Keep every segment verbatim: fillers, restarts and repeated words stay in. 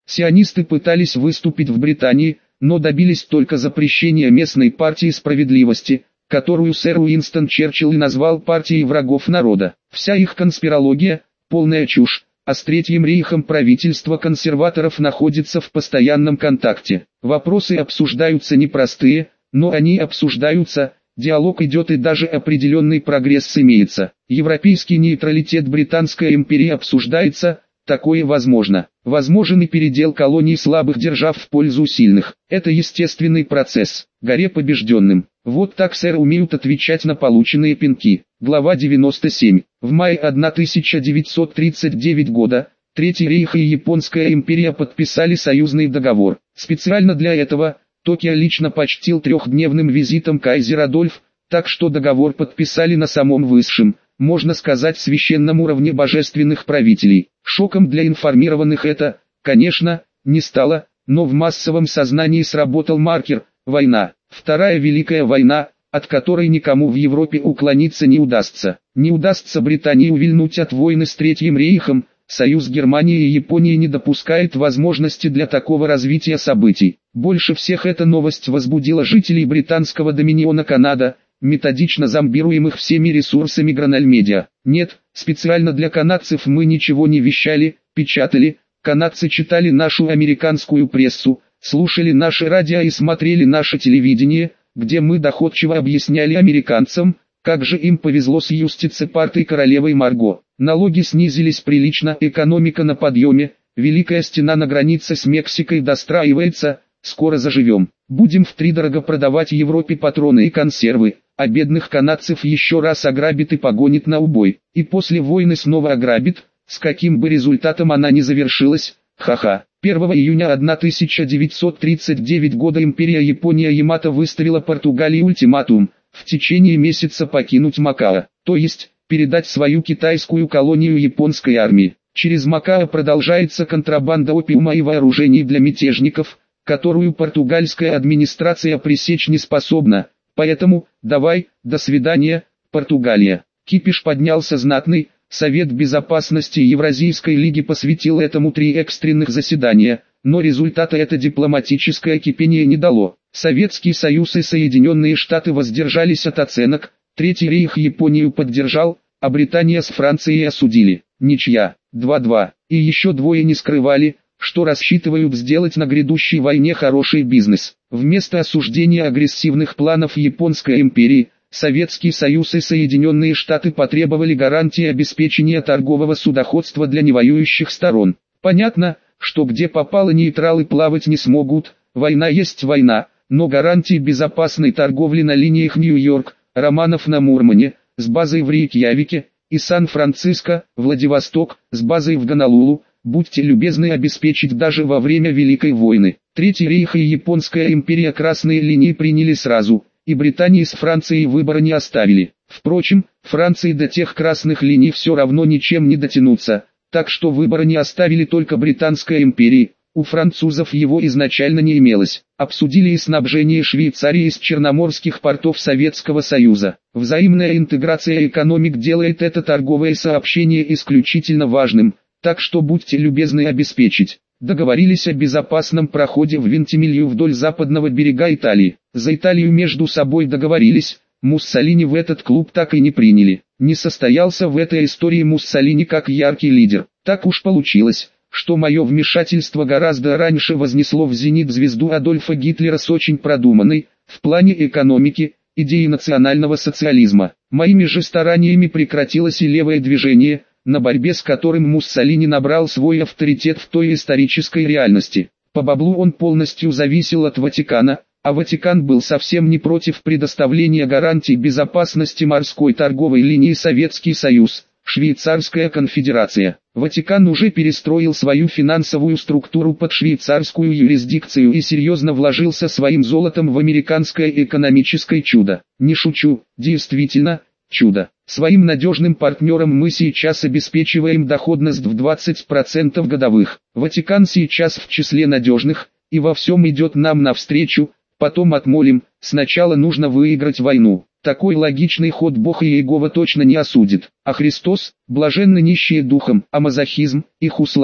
Сионисты пытались выступить в Британии, но добились только запрещения местной партии справедливости, которую сэр Уинстон Черчилль назвал партией врагов народа. Вся их конспирология – полная чушь, а с Третьим рейхом правительство консерваторов находится в постоянном контакте. Вопросы обсуждаются непростые, но они обсуждаются, диалог идет и даже определенный прогресс имеется. Европейский нейтралитет Британской империи обсуждается, такое возможно. Возможен и передел колоний слабых держав в пользу сильных. Это естественный процесс. Горе побежденным. Вот так, сэр, умеют отвечать на полученные пинки. Глава девяносто семь. В мае тысяча девятьсот тридцать девятого года, Третий рейх и Японская империя подписали союзный договор. Специально для этого, Токио лично почтил трехдневным визитом кайзер Адольф, так что договор подписали на самом высшем, можно сказать, священном уровне божественных правителей. Шоком для информированных это, конечно, не стало, но в массовом сознании сработал маркер – война. Вторая Великая война, от которой никому в Европе уклониться не удастся. Не удастся Британии увильнуть от войны с Третьим рейхом, союз Германии и Японии не допускает возможности для такого развития событий. Больше всех эта новость возбудила жителей британского доминиона Канада, методично зомбируемых всеми ресурсами Гранальмедиа. Нет, специально для канадцев мы ничего не вещали, печатали, канадцы читали нашу американскую прессу, слушали наше радио и смотрели наше телевидение, где мы доходчиво объясняли американцам, как же им повезло с юстицепартой королевой Марго. Налоги снизились прилично, экономика на подъеме, Великая стена на границе с Мексикой достраивается, скоро заживем. Будем втридорого продавать Европе патроны и консервы, а бедных канадцев еще раз ограбит и погонит на убой. И после войны снова ограбит, с каким бы результатом она ни завершилась, ха-ха. первого июня тысяча девятьсот тридцать девятого года империя Япония Ямато выставила Португалии ультиматум – в течение месяца покинуть Макао, то есть, передать свою китайскую колонию японской армии. Через Макао продолжается контрабанда опиума и вооружений для мятежников, которую португальская администрация пресечь не способна, поэтому, давай, до свидания, Португалия. Кипиш поднялся знатный, Совет Безопасности Евразийской лиги посвятил этому три экстренных заседания, но результата это дипломатическое кипение не дало. Советский Союз и Соединенные Штаты воздержались от оценок, Третий рейх Японию поддержал, а Британия с Францией осудили. Ничья, два-два, и еще двое не скрывали, что рассчитывают сделать на грядущей войне хороший бизнес. Вместо осуждения агрессивных планов Японской империи, Советский Союз и Соединенные Штаты потребовали гарантии обеспечения торгового судоходства для невоюющих сторон. Понятно, что где попало нейтралы плавать не смогут, война есть война, но гарантии безопасной торговли на линиях Нью-Йорк, Романов на Мурмане, с базой в Рейкьявике, и Сан-Франциско, Владивосток, с базой в Гонолулу, будьте любезны обеспечить даже во время Великой войны. Третий рейх и Японская империя красные линии приняли сразу, и Британии с Францией выбора не оставили. Впрочем, Франции до тех красных линий все равно ничем не дотянуться, так что выбора не оставили только Британской империи. У французов его изначально не имелось. Обсудили и снабжение Швейцарии из черноморских портов Советского Союза. Взаимная интеграция экономик делает это торговое сообщение исключительно важным, так что будьте любезны обеспечить. Договорились о безопасном проходе в Вентимилью вдоль западного берега Италии. За Италию между собой договорились, Муссолини в этот клуб так и не приняли. Не состоялся в этой истории Муссолини как яркий лидер. Так уж получилось, что мое вмешательство гораздо раньше вознесло в зенит звезду Адольфа Гитлера с очень продуманной, в плане экономики, идеей национального социализма. Моими же стараниями прекратилось и левое движение, на борьбе с которым Муссолини набрал свой авторитет в той исторической реальности. По баблу он полностью зависел от Ватикана, а Ватикан был совсем не против предоставления гарантий безопасности морской торговой линии Советский Союз, Швейцарская конфедерация. Ватикан уже перестроил свою финансовую структуру под швейцарскую юрисдикцию и серьезно вложился своим золотом в американское экономическое чудо. Не шучу, действительно, чудо. Своим надежным партнерам мы сейчас обеспечиваем доходность в двадцать процентов годовых. Ватикан сейчас в числе надежных, и во всем идет нам навстречу, потом отмолим, сначала нужно выиграть войну. Такой логичный ход Бог и Иегова точно не осудит. А Христос, блаженны нищие духом, а мазохизм, их услада.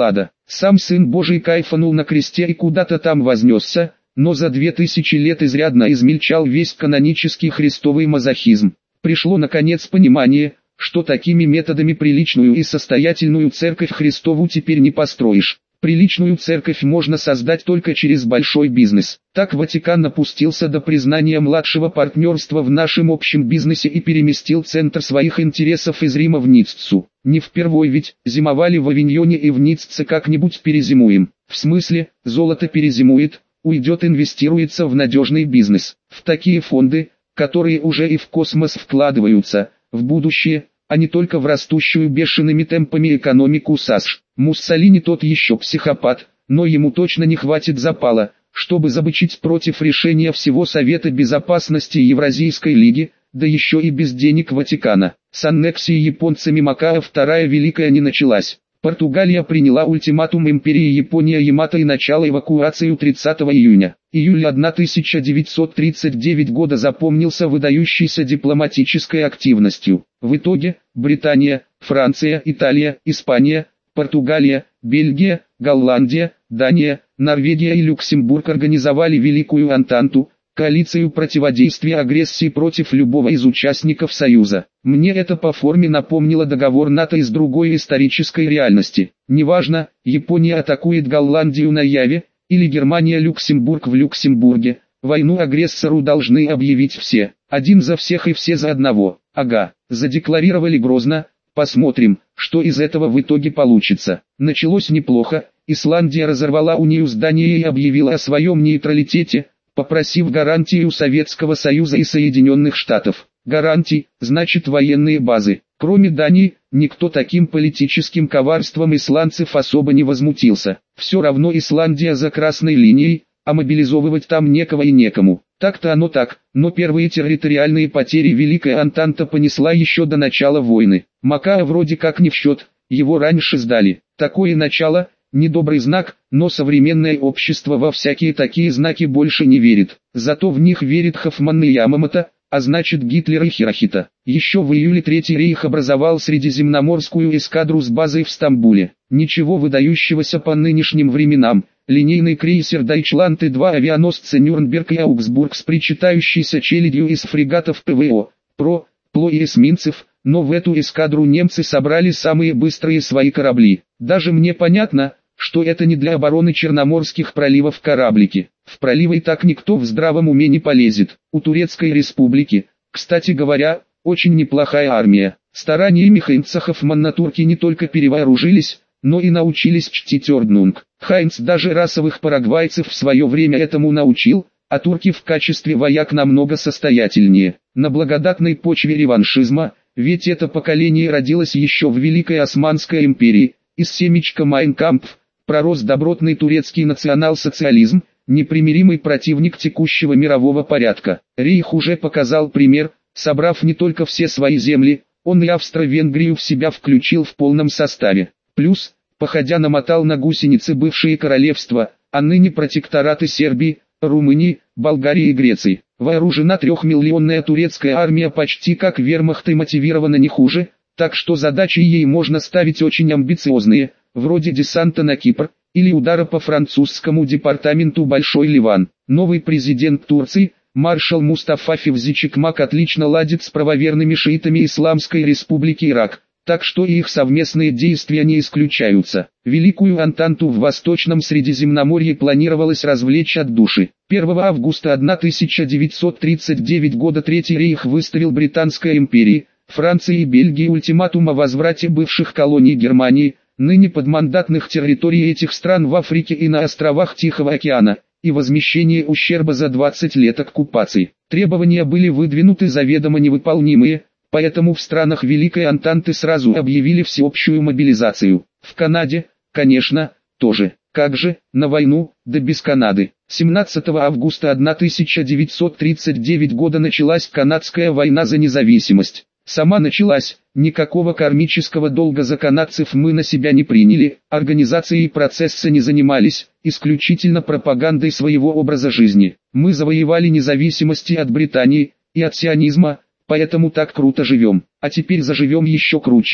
Сам Сын Божий кайфанул на кресте и куда-то там вознесся, но за две тысячи лет изрядно измельчал весь канонический христовый мазохизм. Пришло наконец понимание, что такими методами приличную и состоятельную церковь Христову теперь не построишь. Приличную церковь можно создать только через большой бизнес. Так Ватикан опустился до признания младшего партнерства в нашем общем бизнесе и переместил центр своих интересов из Рима в Ниццу. Не впервой ведь, зимовали в Авиньоне и в Ницце как-нибудь перезимуем. В смысле, золото перезимует, уйдет, инвестируется в надежный бизнес. В такие фонды, которые уже и в космос вкладываются, в будущее, а не только в растущую бешеными темпами экономику САСШ. Муссолини тот еще психопат, но ему точно не хватит запала, чтобы забычить против решения всего Совета Безопасности Евразийской Лиги, да еще и без денег Ватикана. С аннексией японцами Макао Вторая Великая не началась. Португалия приняла ультиматум империи Япония Ямато и начала эвакуацию тридцатого июня. Июль тысяча девятьсот тридцать девятого года запомнился выдающейся дипломатической активностью. В итоге, Британия, Франция, Италия, Испания, Португалия, Бельгия, Голландия, Дания, Норвегия и Люксембург организовали Великую Антанту, коалицию противодействия агрессии против любого из участников Союза. Мне это по форме напомнило договор НАТО из другой исторической реальности. Неважно, Япония атакует Голландию на Яве, или Германия Люксембург в Люксембурге, войну агрессору должны объявить все. Один за всех и все за одного. Ага, задекларировали грозно. Посмотрим, что из этого в итоге получится. Началось неплохо. Исландия разорвала унию с Данией и объявила о своем нейтралитете, попросив гарантии у Советского Союза и Соединенных Штатов. Гарантии, значит военные базы. Кроме Дании, никто таким политическим коварством исландцев особо не возмутился. Все равно Исландия за красной линией, а мобилизовывать там некого и некому. Так-то оно так, но первые территориальные потери Великая Антанта понесла еще до начала войны. Макао вроде как не в счет, его раньше сдали. Такое начало – недобрый знак, но современное общество во всякие такие знаки больше не верит. Зато в них верит Хоффман и Ямамото, а значит Гитлер и Хирохита. Еще в июле Третий рейх образовал Средиземноморскую эскадру с базой в Стамбуле. Ничего выдающегося по нынешним временам. Линейный крейсер Дайчланд и два авианосца Нюрнберг и Аугсбург с причитающейся челядью из фрегатов ПВО, ПРО, ПЛО и эсминцев, но в эту эскадру немцы собрали самые быстрые свои корабли. Даже мне понятно, что это не для обороны Черноморских проливов кораблики. В проливы и так никто в здравом уме не полезет. У Турецкой Республики, кстати говоря, очень неплохая армия. Стараниями Хайнца Хоффмана турки не только перевооружились, но и научились чтить орднунг. Хайнц даже расовых парагвайцев в свое время этому научил, а турки в качестве вояк намного состоятельнее. На благодатной почве реваншизма, ведь это поколение родилось еще в Великой Османской империи, из семечка Майн Кампф, пророс добротный турецкий национал-социализм, непримиримый противник текущего мирового порядка. Рейх уже показал пример, собрав не только все свои земли, он и Австро-Венгрию в себя включил в полном составе. Плюс, походя намотал на гусеницы бывшие королевства, а ныне протектораты Сербии, Румынии, Болгарии и Греции. Вооружена трехмиллионная турецкая армия почти как вермахт и мотивирована не хуже, так что задачи ей можно ставить очень амбициозные, вроде десанта на Кипр, или удара по французскому департаменту Большой Ливан. Новый президент Турции, маршал Мустафа Февзи Чекмак, отлично ладит с правоверными шиитами Исламской Республики Ирак, так что и их совместные действия не исключаются. Великую Антанту в Восточном Средиземноморье планировалось развлечь от души. первого августа тысяча девятьсот тридцать девятого года Третий рейх выставил Британской империи, Франции и Бельгии ультиматум о возврате бывших колоний Германии, ныне подмандатных территорий этих стран в Африке и на островах Тихого океана, и возмещении ущерба за двадцать лет оккупации. Требования были выдвинуты заведомо невыполнимые, поэтому в странах Великой Антанты сразу объявили всеобщую мобилизацию. В Канаде, конечно, тоже. Как же, на войну, да без Канады. семнадцатого августа тысяча девятьсот тридцать девятого года началась канадская война за независимость. Сама началась, никакого кармического долга за канадцев мы на себя не приняли, организацией процесса не занимались, исключительно пропагандой своего образа жизни. Мы завоевали независимость и от Британии, и от сионизма, поэтому так круто живем. А теперь заживем еще круче,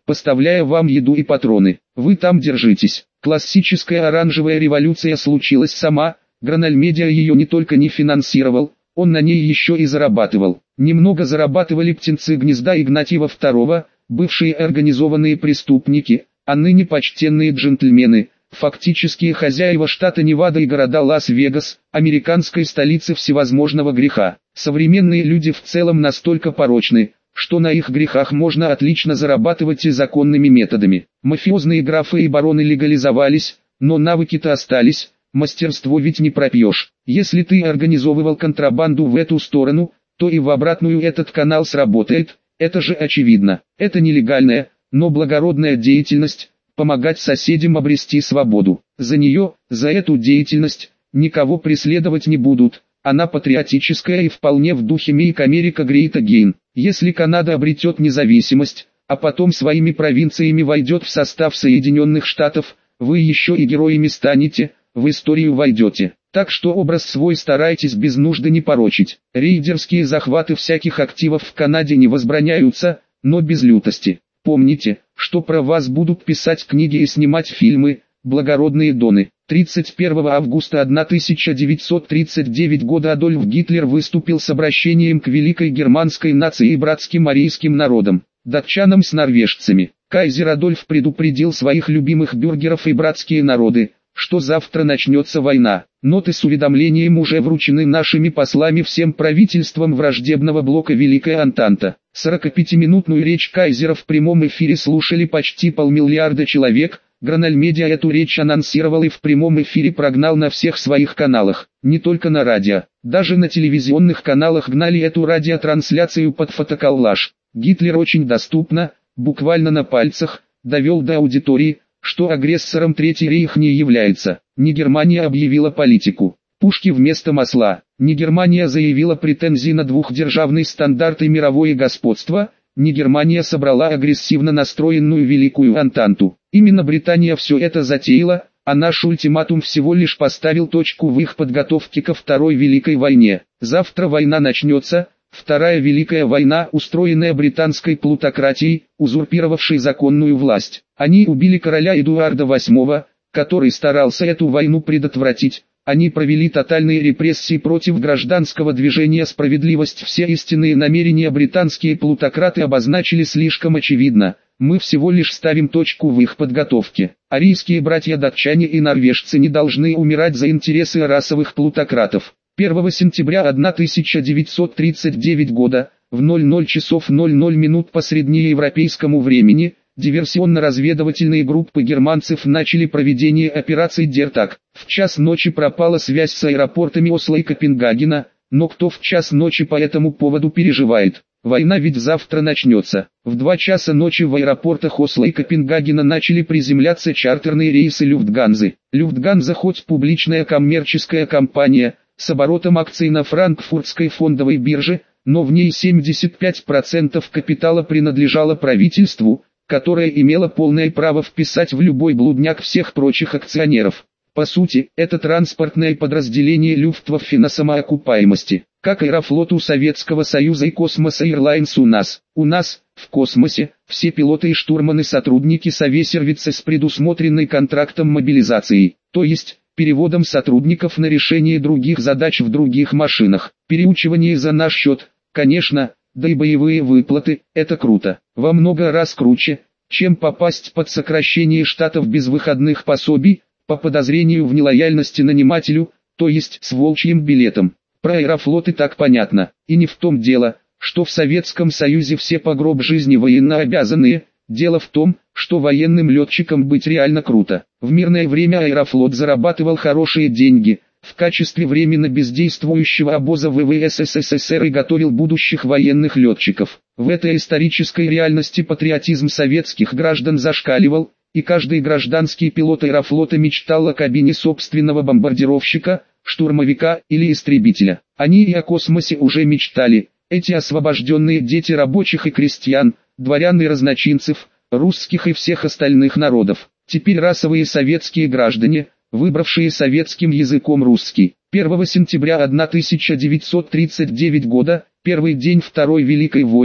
поставляя вам еду и патроны. Вы там держитесь. Классическая оранжевая революция случилась сама, Граналь Медиа ее не только не финансировал, он на ней еще и зарабатывал. Немного зарабатывали птенцы гнезда Игнатьева второго, бывшие организованные преступники, а ныне почтенные джентльмены, фактические хозяева штата Невада и города Лас-Вегас, американской столицы всевозможного греха. Современные люди в целом настолько порочны, что на их грехах можно отлично зарабатывать и законными методами. Мафиозные графы и бароны легализовались, но навыки-то остались, мастерство ведь не пропьешь. Если ты организовывал контрабанду в эту сторону, то и в обратную этот канал сработает, это же очевидно. Это нелегальная, но благородная деятельность, помогать соседям обрести свободу. За нее, за эту деятельность, никого преследовать не будут. Она патриотическая и вполне в духе Make America Great Again. Если Канада обретет независимость, а потом своими провинциями войдет в состав Соединенных Штатов, вы еще и героями станете, в историю войдете. Так что образ свой старайтесь без нужды не порочить. Рейдерские захваты всяких активов в Канаде не возбраняются, но без лютости. Помните, что про вас будут писать книги и снимать фильмы, благородные доны. тридцать первого августа тысяча девятьсот тридцать девятого года Адольф Гитлер выступил с обращением к великой германской нации и братским арийским народам, датчанам с норвежцами. Кайзер Адольф предупредил своих любимых бюргеров и братские народы, что завтра начнется война. Ноты с уведомлением уже вручены нашими послами всем правительствам враждебного блока Великая Антанта. сорокапятиминутную речь Кайзера в прямом эфире слушали почти полмиллиарда человек. Граналь Медиа эту речь анонсировал и в прямом эфире прогнал на всех своих каналах, не только на радио. Даже на телевизионных каналах гнали эту радиотрансляцию под фотоколлаж. Гитлер очень доступно, буквально на пальцах, довел до аудитории, что агрессором Третий рейх не является. Не Германия объявила политику. Пушки вместо масла. Не Германия заявила претензии на двухдержавный стандарт и мировое господство. Не Германия собрала агрессивно настроенную Великую Антанту. Именно Британия все это затеяла, а наш ультиматум всего лишь поставил точку в их подготовке ко Второй Великой войне. Завтра война начнется, Вторая Великая война, устроенная британской плутократией, узурпировавшей законную власть. Они убили короля Эдуарда восьмого, который старался эту войну предотвратить. Они провели тотальные репрессии против гражданского движения «Справедливость». Все истинные намерения британские плутократы обозначили слишком очевидно. Мы всего лишь ставим точку в их подготовке. Арийские братья-датчане и норвежцы не должны умирать за интересы расовых плутократов. первого сентября тысяча девятьсот тридцать девятого года, в ноль ноль часов ноль ноль минут по среднеевропейскому времени, диверсионно-разведывательные группы германцев начали проведение операции «Дертак». В час ночи пропала связь с аэропортами Осло и Копенгагена, но кто в час ночи по этому поводу переживает? Война ведь завтра начнется. В два часа ночи в аэропортах Осло и Копенгагена начали приземляться чартерные рейсы Люфтганзы. Люфтганза хоть публичная коммерческая компания, с оборотом акций на франкфуртской фондовой бирже, но в ней семьдесят пять процентов капитала принадлежало правительству, которое имело полное право вписать в любой блудняк всех прочих акционеров. По сути, это транспортное подразделение Люфтваффе на самоокупаемости, как Аэрофлот у Советского Союза и Космос Эйрлайнс у нас. У нас, в космосе, все пилоты и штурманы сотрудники Совесервица с предусмотренной контрактом мобилизацией, то есть, переводом сотрудников на решение других задач в других машинах. Переучивание за наш счет, конечно, да и боевые выплаты, это круто. Во много раз круче, чем попасть под сокращение штатов без выходных пособий, по подозрению в нелояльности нанимателю, то есть с волчьим билетом. Про Аэрофлот и так понятно. И не в том дело, что в Советском Союзе все по гроб жизни военнообязанные. Дело в том, что военным летчикам быть реально круто. В мирное время Аэрофлот зарабатывал хорошие деньги, в качестве временно бездействующего обоза ВВС СССР и готовил будущих военных летчиков. В этой исторической реальности патриотизм советских граждан зашкаливал, и каждый гражданский пилот Аэрофлота мечтал о кабине собственного бомбардировщика, штурмовика или истребителя. Они и о космосе уже мечтали, эти освобожденные дети рабочих и крестьян, дворян и разночинцев, русских и всех остальных народов. Теперь расовые советские граждане, выбравшие советским языком русский. первого сентября тысяча девятьсот тридцать девятого года, первый день Второй Великой войны,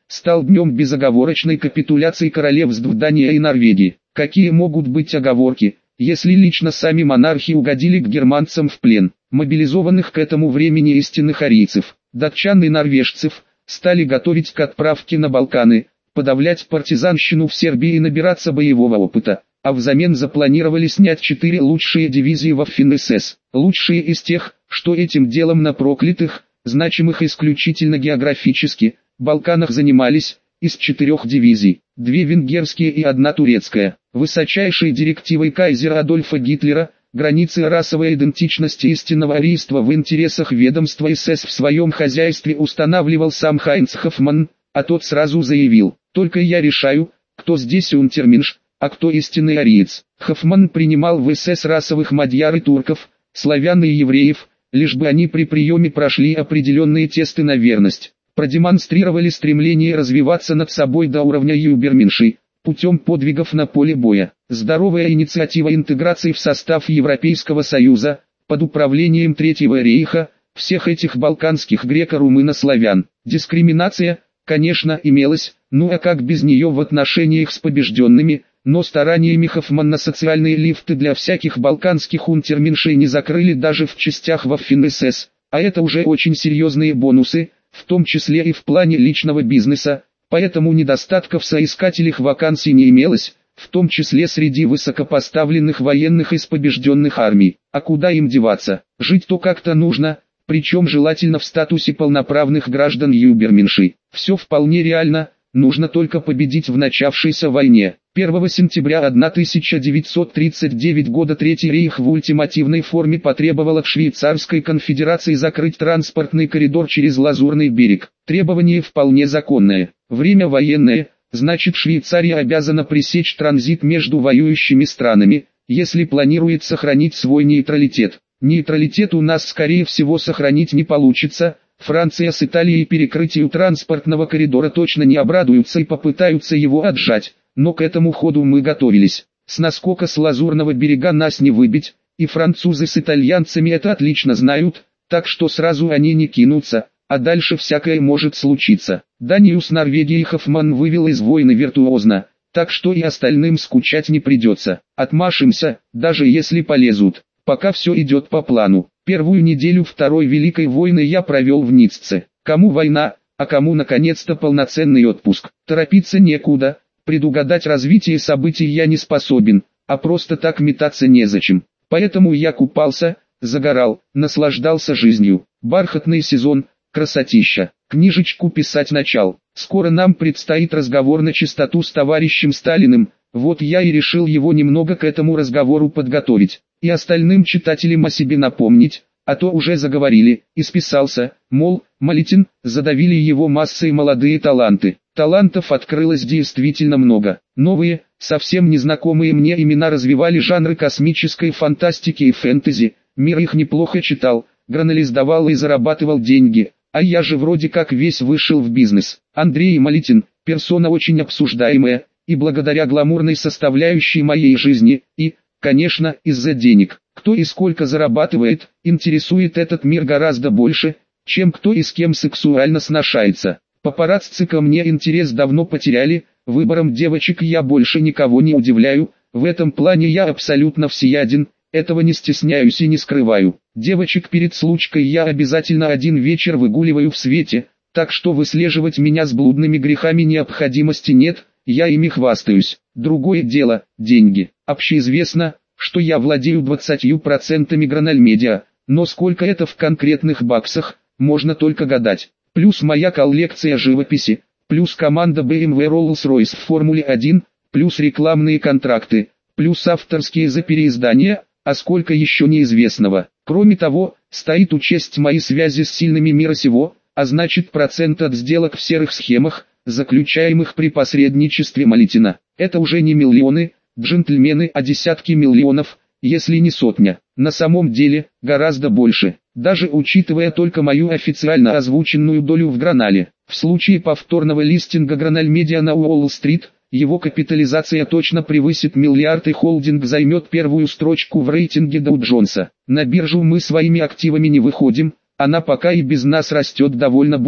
стал днем безоговорочной капитуляции королевств Дании и Норвегии. Какие могут быть оговорки, если лично сами монархи угодили к германцам в плен? Мобилизованных к этому времени истинных арийцев, датчан и норвежцев, стали готовить к отправке на Балканы, подавлять партизанщину в Сербии и набираться боевого опыта, а взамен запланировали снять четыре лучшие дивизии Waffen-эс эс, лучшие из тех, что этим делом на проклятых, значимых исключительно географически, Балканах занимались, из четырех дивизий, две венгерские и одна турецкая. Высочайшей директивой кайзера Адольфа Гитлера, границы расовой идентичности истинного арийства в интересах ведомства эс эс в своем хозяйстве устанавливал сам Хайнц Хоффман, а тот сразу заявил: «Только я решаю, кто здесь унтерменш, а кто истинный ариец». Хоффман принимал в эс эс расовых мадьяр и турков, славян и евреев, лишь бы они при приеме прошли определенные тесты на верность, продемонстрировали стремление развиваться над собой до уровня юберменши, путем подвигов на поле боя. Здоровая инициатива интеграции в состав Европейского Союза, под управлением Третьего рейха, всех этих балканских греко-румыно-славян. Дискриминация, конечно, имелась, ну а как без нее в отношениях с побежденными, но стараниями Хоффмана социальные лифты для всяких балканских унтерменшей не закрыли даже в частях Waffen-эс эс, а это уже очень серьезные бонусы, в том числе и в плане личного бизнеса, поэтому недостатков в соискателях вакансий не имелось, в том числе среди высокопоставленных военных из побежденных армий. А куда им деваться? Жить-то как-то нужно, причем желательно в статусе полноправных граждан юберменши. Все вполне реально, нужно только победить в начавшейся войне. первого сентября тысяча девятьсот тридцать девятого года Третий рейх в ультимативной форме потребовал от Швейцарской конфедерации закрыть транспортный коридор через Лазурный берег. Требование вполне законное. Время военное, значит Швейцария обязана пресечь транзит между воюющими странами, если планирует сохранить свой нейтралитет. Нейтралитет у нас скорее всего сохранить не получится. Франция с Италией перекрытию транспортного коридора точно не обрадуются и попытаются его отжать, но к этому ходу мы готовились. С наскока с Лазурного берега нас не выбить, и французы с итальянцами это отлично знают, так что сразу они не кинутся, а дальше всякое может случиться. Данию с Норвегией Хоффман вывел из войны виртуозно, так что и остальным скучать не придется. Отмашемся, даже если полезут. Пока все идет по плану. Первую неделю Второй Великой войны я провел в Ницце. Кому война, а кому наконец-то полноценный отпуск. Торопиться некуда, предугадать развитие событий я не способен, а просто так метаться незачем. Поэтому я купался, загорал, наслаждался жизнью. Бархатный сезон, красотища. Книжечку писать начал. Скоро нам предстоит разговор на чистоту с товарищем Сталиным, вот я и решил его немного к этому разговору подготовить. И остальным читателям о себе напомнить, а то уже заговорили, и списался, мол, Малетин, задавили его массой молодые таланты. Талантов открылось действительно много. Новые, совсем незнакомые мне имена развивали жанры космической фантастики и фэнтези, мир их неплохо читал, гранализдавал и зарабатывал деньги, а я же вроде как весь вышел в бизнес. Андрей Малетин, персона очень обсуждаемая, и благодаря гламурной составляющей моей жизни, и, конечно, из-за денег. Кто и сколько зарабатывает, интересует этот мир гораздо больше, чем кто и с кем сексуально сношается. Папарацци ко мне интерес давно потеряли, выбором девочек я больше никого не удивляю, в этом плане я абсолютно всеяден, этого не стесняюсь и не скрываю. Девочек перед случкой я обязательно один вечер выгуливаю в свете, так что выслеживать меня с блудными грехами необходимости нет, я ими хвастаюсь. Другое дело – деньги. Общеизвестно, что я владею двадцатью процентами Гранальмедиа, но сколько это в конкретных баксах, можно только гадать. Плюс моя коллекция живописи, плюс команда бэ эм вэ Rolls-Royce в Формуле один, плюс рекламные контракты, плюс авторские за переиздания, а сколько еще неизвестного. Кроме того, стоит учесть мои связи с сильными мира сего, а значит процент от сделок в серых схемах, заключаемых при посредничестве Малетина. Это уже не миллионы, джентльмены, а десятки миллионов, если не сотня. На самом деле, гораздо больше, даже учитывая только мою официально озвученную долю в Гранале. В случае повторного листинга Гранальмедиа на Уолл-стрит, его капитализация точно превысит миллиард и холдинг займет первую строчку в рейтинге Доу Джонса. На биржу мы своими активами не выходим, она пока и без нас растет довольно бодро.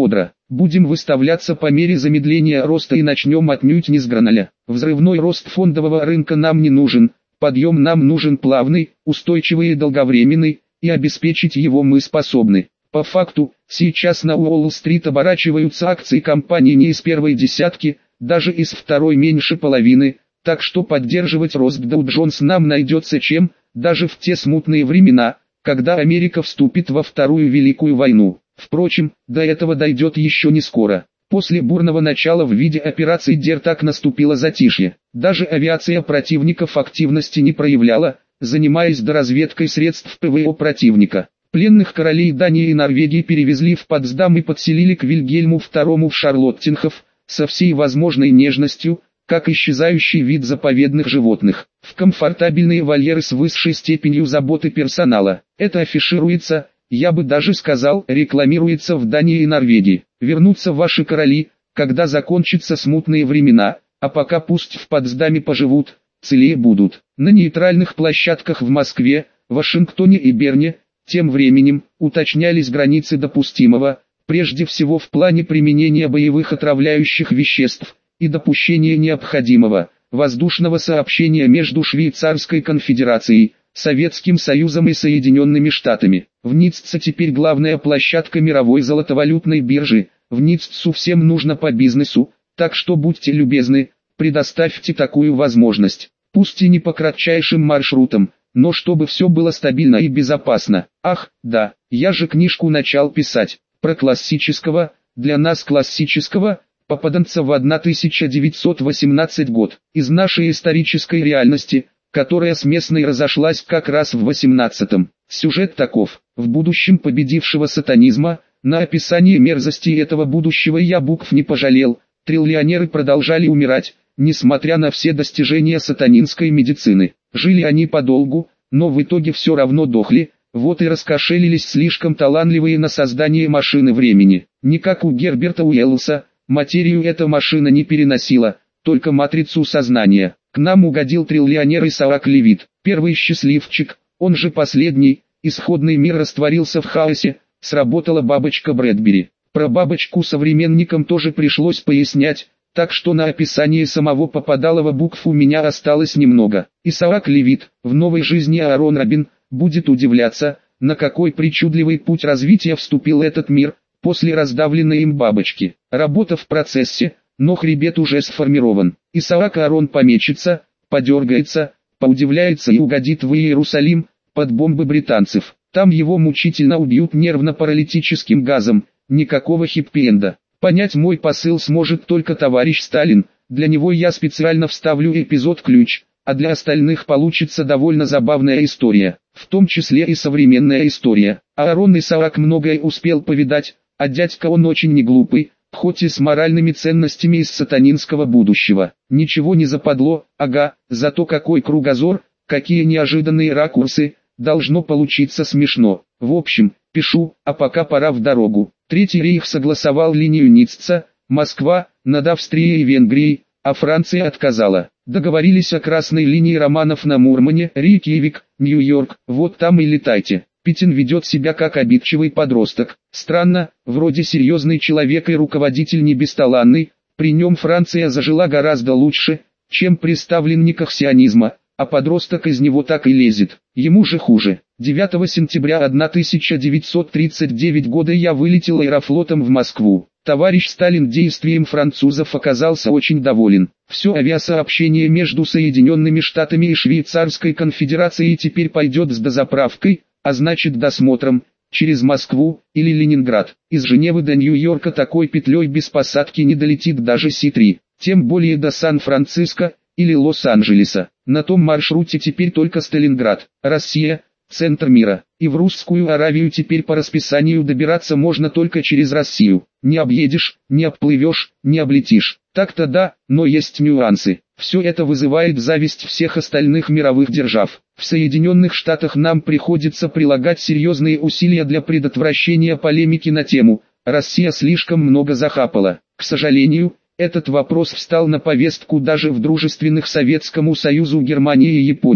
Будем выставляться по мере замедления роста и начнем отнюдь не с граналя. Взрывной рост фондового рынка нам не нужен, подъем нам нужен плавный, устойчивый и долговременный, и обеспечить его мы способны. По факту, сейчас на Уолл-стрит оборачиваются акции компаний не из первой десятки, даже из второй меньше половины, так что поддерживать рост Dow Jones нам найдется чем, даже в те смутные времена, когда Америка вступит во Вторую Великую войну. Впрочем, до этого дойдет еще не скоро. После бурного начала в виде операции «Дертак» наступило затишье. Даже авиация противников активности не проявляла, занимаясь доразведкой средств ПВО противника. Пленных королей Дании и Норвегии перевезли в Потсдам и подселили к Вильгельму второму в Шарлоттенхоф, со всей возможной нежностью, как исчезающий вид заповедных животных, в комфортабельные вольеры с высшей степенью заботы персонала. Это афишируется, я бы даже сказал, рекламируется в Дании и Норвегии. Вернутся ваши короли, когда закончатся смутные времена, а пока пусть в Потсдаме поживут, целее будут. На нейтральных площадках в Москве, Вашингтоне и Берне, тем временем, уточнялись границы допустимого, прежде всего в плане применения боевых отравляющих веществ, и допущения необходимого, воздушного сообщения между Швейцарской конфедерацией, Советским Союзом и Соединенными Штатами. В Ницце теперь главная площадка мировой золотовалютной биржи, в Ниццу всем нужно по бизнесу, так что будьте любезны, предоставьте такую возможность, пусть и не по кратчайшим маршрутам, но чтобы все было стабильно и безопасно. Ах, да, я же книжку начал писать, про классического, для нас классического, попаданца в тысяча девятьсот восемнадцатый год, из нашей исторической реальности, которая с местной разошлась как раз в восемнадцатом. Сюжет таков: в будущем победившего сатанизма, на описание мерзости этого будущего я букв не пожалел, триллионеры продолжали умирать, несмотря на все достижения сатанинской медицины. Жили они подолгу, но в итоге все равно дохли, вот и раскошелились слишком талантливые на создание машины времени. Не как у Герберта Уэллса, материю эта машина не переносила, только матрицу сознания. К нам угодил триллионер Исаак Левит, первый счастливчик, он же последний, исходный мир растворился в хаосе, сработала бабочка Брэдбери. Про бабочку современникам тоже пришлось пояснять, так что на описание самого Попадалова букв у меня осталось немного. Исаак Левит, в новой жизни Аарон Рабин, будет удивляться, на какой причудливый путь развития вступил этот мир, после раздавленной им бабочки. Работа в процессе, но хребет уже сформирован. Исаак Аарон помечется, подергается, поудивляется и угодит в Иерусалим, под бомбы британцев. Там его мучительно убьют нервно-паралитическим газом, никакого хиппи-энда. Понять мой посыл сможет только товарищ Сталин, для него я специально вставлю эпизод-ключ, а для остальных получится довольно забавная история, в том числе и современная история. Аарон Исаак многое успел повидать, а дядька он очень не глупый, хоть и с моральными ценностями из сатанинского будущего. Ничего не западло, ага, зато какой кругозор, какие неожиданные ракурсы, должно получиться смешно. В общем, пишу, а пока пора в дорогу. Третий рейх согласовал линию Ницца, Москва, над Австрией и Венгрией, а Франция отказала. Договорились о красной линии Романов на Мурмане, Рейкьявик, Нью-Йорк, вот там и летайте. Петин ведет себя как обидчивый подросток. Странно, вроде серьезный человек и руководитель не бесталанный, при нем Франция зажила гораздо лучше, чем при ставленниках сионизма, а подросток из него так и лезет. Ему же хуже. девятого сентября тысяча девятьсот тридцать девятого года я вылетел аэрофлотом в Москву. Товарищ Сталин действием французов оказался очень доволен. Все авиасообщение между Соединенными Штатами и Швейцарской конфедерацией теперь пойдет с дозаправкой, а значит досмотром, через Москву или Ленинград. Из Женевы до Нью-Йорка такой петлей без посадки не долетит даже Си три, тем более до Сан-Франциско или Лос-Анджелеса. На том маршруте теперь только Сталинград, Россия, центр мира. И в Русскую Аравию теперь по расписанию добираться можно только через Россию. Не объедешь, не обплывешь, не облетишь. Так-то да, но есть нюансы. Все это вызывает зависть всех остальных мировых держав. В Соединенных Штатах нам приходится прилагать серьезные усилия для предотвращения полемики на тему «Россия слишком много захапала». К сожалению, этот вопрос встал на повестку даже в дружественных Советскому Союзу Германии и Японии,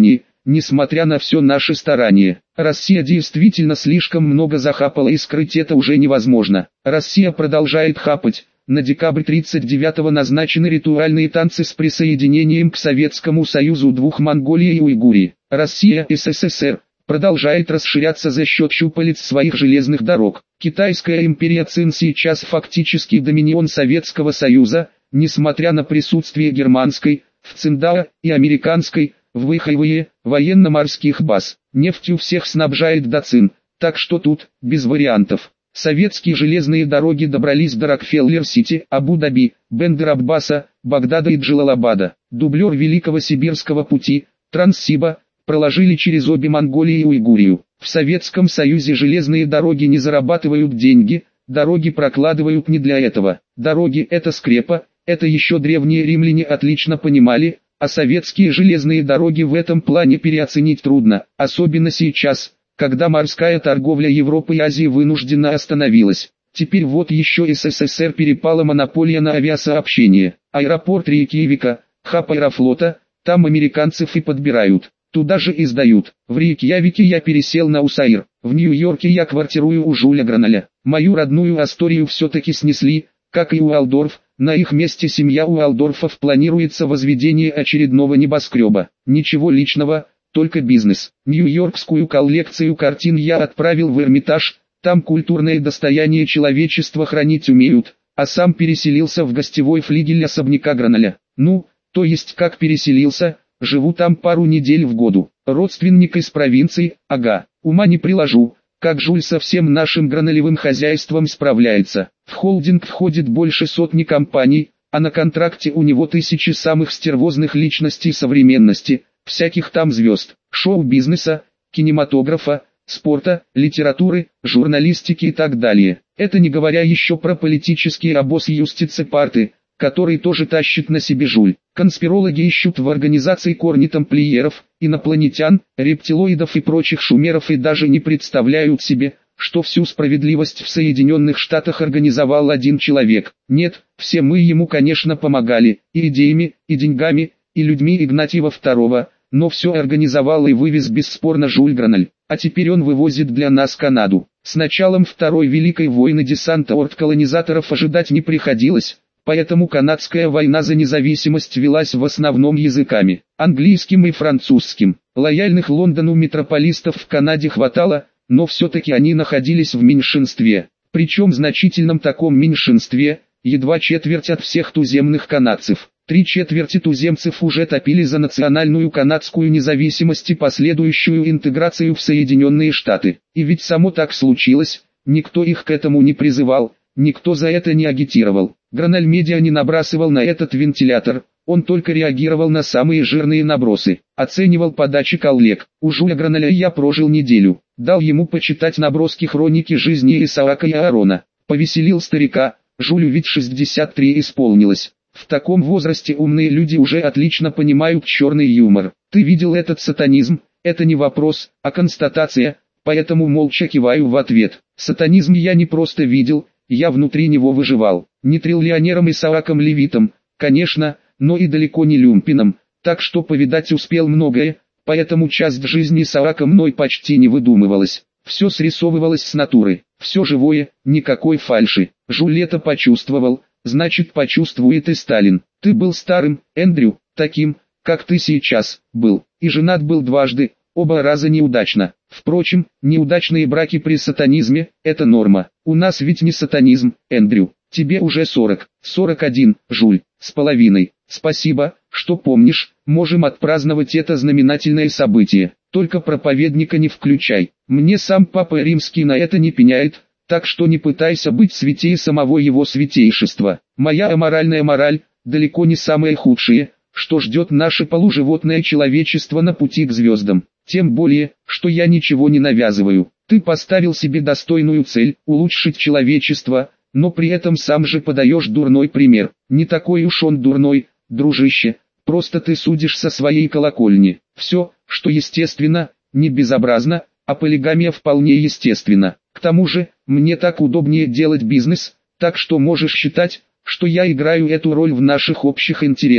несмотря на все наши старания. Россия действительно слишком много захапала и скрыть это уже невозможно. Россия продолжает хапать. На декабрь тридцать девятого назначены ритуальные танцы с присоединением к Советскому Союзу двух Монголии и Уйгурии. Россия, СССР, продолжает расширяться за счет щупалец своих железных дорог. Китайская империя Цин сейчас фактически доминион Советского Союза, несмотря на присутствие германской, в Циндао, и американской, в Вэйхайвэе, военно-морских баз. Нефтью всех снабжает Дацин, так что тут, без вариантов. Советские железные дороги добрались до Рокфеллер-Сити, Абу-Даби, Бендер-Аббаса, Багдада и Джалалабада. Дублер Великого Сибирского пути, Транссиба, проложили через обе Монголии и Уйгурию. В Советском Союзе железные дороги не зарабатывают деньги, дороги прокладывают не для этого. Дороги – это скрепа, это еще древние римляне отлично понимали, а советские железные дороги в этом плане переоценить трудно, особенно сейчас, когда морская торговля Европы и Азии вынуждена остановилась. Теперь вот еще СССР перепала монополия на авиасообщение. Аэропорт Рейкьявика, хаб Аэрофлота, там американцев и подбирают. Туда же и сдают. В Рейкьявике я пересел на Усаир. В Нью-Йорке я квартирую у Жюля Граналя. Мою родную Асторию все-таки снесли, как и Уалдорф. На их месте семья Уалдорфов планируется возведение очередного небоскреба. Ничего личного, только бизнес. Нью-Йоркскую коллекцию картин я отправил в Эрмитаж. Там культурное достояние человечества хранить умеют. А сам переселился в гостевой флигель особняка Граналя. Ну, то есть как переселился... Живу там пару недель в году. Родственник из провинции, ага. Ума не приложу, как Жуль со всем нашим гранолевым хозяйством справляется. В холдинг входит больше сотни компаний, а на контракте у него тысячи самых стервозных личностей современности, всяких там звезд, шоу-бизнеса, кинематографа, спорта, литературы, журналистики и так далее. Это не говоря еще про политический обоз юстицы парты, который тоже тащит на себе Жуль. Конспирологи ищут в организации корни тамплиеров, инопланетян, рептилоидов и прочих шумеров и даже не представляют себе, что всю справедливость в Соединенных Штатах организовал один человек. Нет, все мы ему, конечно, помогали, и идеями, и деньгами, и людьми Игнатьева второго, но все организовал и вывез бесспорно Жюль Граналь. А теперь он вывозит для нас Канаду. С началом Второй Великой войны десанта от колонизаторов ожидать не приходилось. Поэтому канадская война за независимость велась в основном языками, английским и французским. Лояльных Лондону метрополистов в Канаде хватало, но все-таки они находились в меньшинстве. Причем значительном таком меньшинстве, едва четверть от всех туземных канадцев. Три четверти туземцев уже топили за национальную канадскую независимость и последующую интеграцию в Соединенные Штаты. И ведь само так случилось, никто их к этому не призывал, никто за это не агитировал. Граналь Медиа не набрасывал на этот вентилятор, он только реагировал на самые жирные набросы, оценивал подачи коллег. У Жюля Граналя я прожил неделю, дал ему почитать наброски хроники жизни Исаака и Аарона, повеселил старика, Жюлю ведь шестьдесят три исполнилось. В таком возрасте умные люди уже отлично понимают черный юмор. Ты видел этот сатанизм? Это не вопрос, а констатация, поэтому молча киваю в ответ. Сатанизм я не просто видел, я внутри него выживал. Не триллионером Исааком Левитом, конечно, но и далеко не люмпином, так что повидать успел многое, поэтому часть жизни Исаака мной почти не выдумывалась. Все срисовывалось с натуры, все живое, никакой фальши. Жюль это почувствовал, значит почувствует и Сталин. Ты был старым, Эндрю, таким, как ты сейчас, был, и женат был дважды, оба раза неудачно. Впрочем, неудачные браки при сатанизме – это норма. У нас ведь не сатанизм, Эндрю. Тебе уже сорок, сорок один, Жюль, с половиной. Спасибо, что помнишь, можем отпраздновать это знаменательное событие. Только проповедника не включай. Мне сам Папа Римский на это не пеняет, так что не пытайся быть святее самого его святейшества. Моя аморальная мораль, далеко не самое худшее, что ждет наше полуживотное человечество на пути к звездам. Тем более, что я ничего не навязываю. Ты поставил себе достойную цель – улучшить человечество, но при этом сам же подаешь дурной пример. Не такой уж он дурной, дружище, просто ты судишь со своей колокольни. Все, что естественно, не безобразно, а полигамия вполне естественно. К тому же, мне так удобнее делать бизнес, так что можешь считать, что я играю эту роль в наших общих интересах.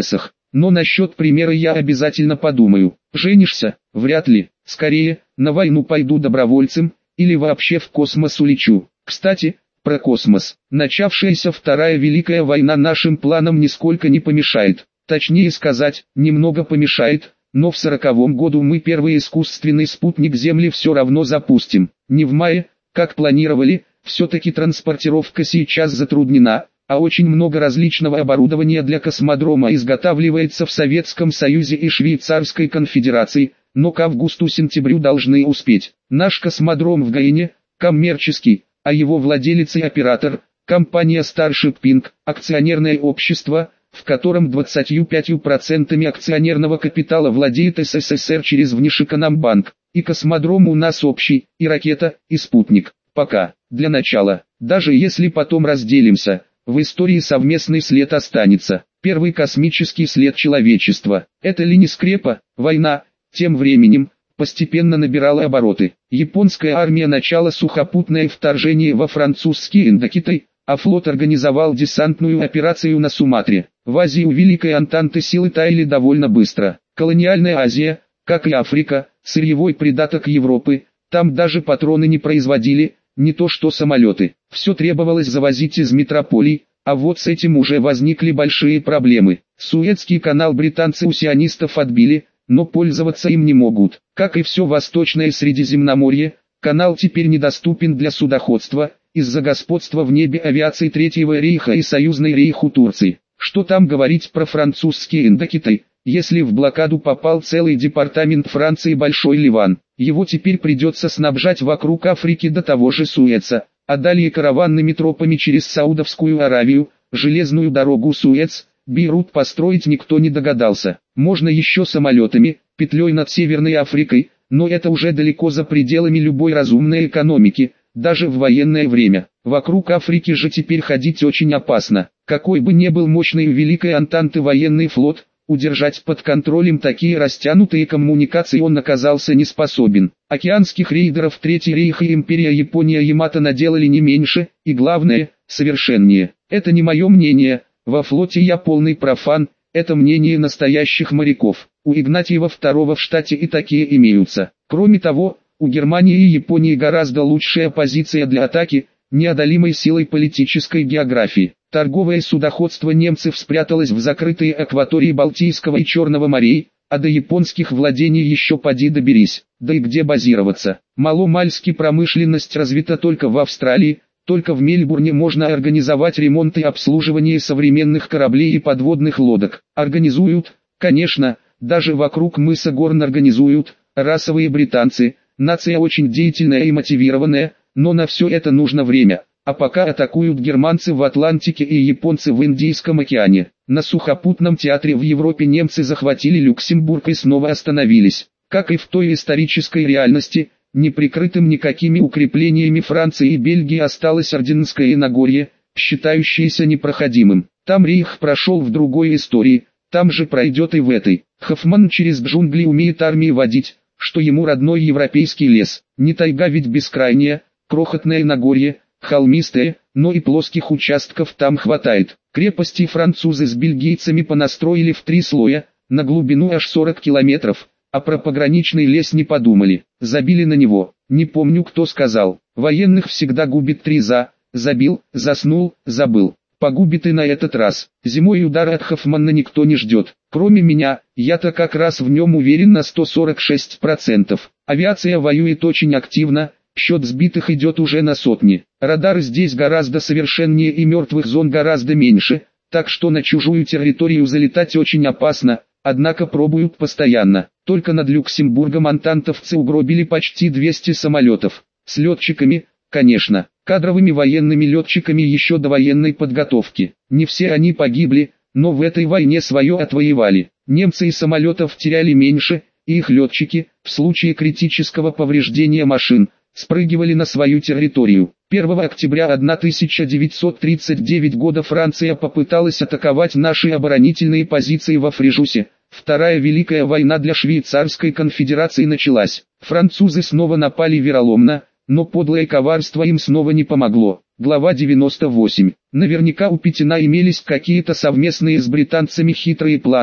но насчет примера я обязательно подумаю. Женишься? Вряд ли. Скорее, на войну пойду добровольцем, или вообще в космос улечу. Кстати, про космос. Начавшаяся Вторая Великая война нашим планам нисколько не помешает. Точнее сказать, немного помешает, но в сороковом году мы первый искусственный спутник Земли все равно запустим. Не в мае, как планировали, все-таки транспортировка сейчас затруднена, а очень много различного оборудования для космодрома изготавливается в Советском Союзе и Швейцарской Конфедерации, но к августу-сентябрю должны успеть. Наш космодром в Гаине, коммерческий, а его владелец и оператор, компания Starship Pink, акционерное общество, в котором двадцатью пятью процентами акционерного капитала владеет СССР через Внешэкономбанк, и космодром у нас общий, и ракета, и спутник. Пока, для начала, даже если потом разделимся, в истории совместный след останется. Первый космический след человечества. Это ли не скрепа? Война, тем временем, постепенно набирала обороты. Японская армия начала сухопутное вторжение во французский Индокитай, а флот организовал десантную операцию на Суматре. В Азии у Великой Антанты силы таяли довольно быстро. Колониальная Азия, как и Африка, сырьевой придаток Европы, там даже патроны не производили, не то что самолеты. Все требовалось завозить из метрополий, а вот с этим уже возникли большие проблемы. Суэцкий канал британцы у сионистов отбили, но пользоваться им не могут. Как и все Восточное Средиземноморье, канал теперь недоступен для судоходства, из-за господства в небе авиации Третьего рейха и Союзной рейху Турции. Что там говорить про французский Индокитай, если в блокаду попал целый департамент Франции Большой Ливан. Его теперь придется снабжать вокруг Африки до того же Суэца, а далее караванными тропами через Саудовскую Аравию, железную дорогу Суэц, Бейрут построить никто не догадался. Можно еще самолетами, петлей над Северной Африкой, но это уже далеко за пределами любой разумной экономики, даже в военное время. Вокруг Африки же теперь ходить очень опасно. Какой бы ни был мощный у Великой Антанты военный флот, удержать под контролем такие растянутые коммуникации он оказался не способен. Океанских рейдеров Третий рейх и Империя Япония Ямато наделали не меньше, и главное, совершеннее. Это не мое мнение, во флоте я полный профан, это мнение настоящих моряков. У Игнатьева второго в штате и такие имеются. Кроме того, у Германии и Японии гораздо лучшая позиция для атаки, неодолимой силой политической географии. Торговое судоходство немцев спряталось в закрытые акватории Балтийского и Черного морей, а до японских владений еще поди доберись. Да и где базироваться? Маломальски промышленность развита только в Австралии, только в Мельбурне можно организовать ремонт и обслуживание современных кораблей и подводных лодок. Организуют, конечно, даже вокруг мыса Горн организуют, расовые британцы, нация очень деятельная и мотивированная, но на все это нужно время. А пока атакуют германцы в Атлантике и японцы в Индийском океане. На сухопутном театре в Европе немцы захватили Люксембург и снова остановились. Как и в той исторической реальности, не прикрытым никакими укреплениями Франции и Бельгии осталось Орденское Нагорье, считающееся непроходимым. Там рейх прошел в другой истории, там же пройдет и в этой. Хоффман через джунгли умеет армии водить, что ему родной европейский лес. Не тайга ведь бескрайняя, крохотное Нагорье, холмистые, но и плоских участков там хватает. Крепости французы с бельгийцами понастроили в три слоя, на глубину аж сорок километров, а про пограничный лес не подумали, забили на него. Не помню кто сказал, военных всегда губит три за, забил, заснул, забыл. Погубит и на этот раз. Зимой удара от Хоффмана никто не ждет. Кроме меня, я-то как раз в нем уверен на сто сорок шесть процентов. Авиация воюет очень активно. Счет сбитых идет уже на сотни. Радары здесь гораздо совершеннее и мертвых зон гораздо меньше, так что на чужую территорию залетать очень опасно, однако пробуют постоянно. Только над Люксембургом антантовцы угробили почти двести самолетов. С летчиками, конечно, кадровыми военными летчиками еще до военной подготовки. Не все они погибли, но в этой войне свое отвоевали. Немцы и самолетов теряли меньше, и их летчики, в случае критического повреждения машин, спрыгивали на свою территорию. первого октября тысяча девятьсот тридцать девятого года Франция попыталась атаковать наши оборонительные позиции во Фрежусе. Вторая Великая война для Швейцарской конфедерации началась. Французы снова напали вероломно, но подлое коварство им снова не помогло. Глава девяносто восемь. Наверняка у Петина имелись какие-то совместные с британцами хитрые планы,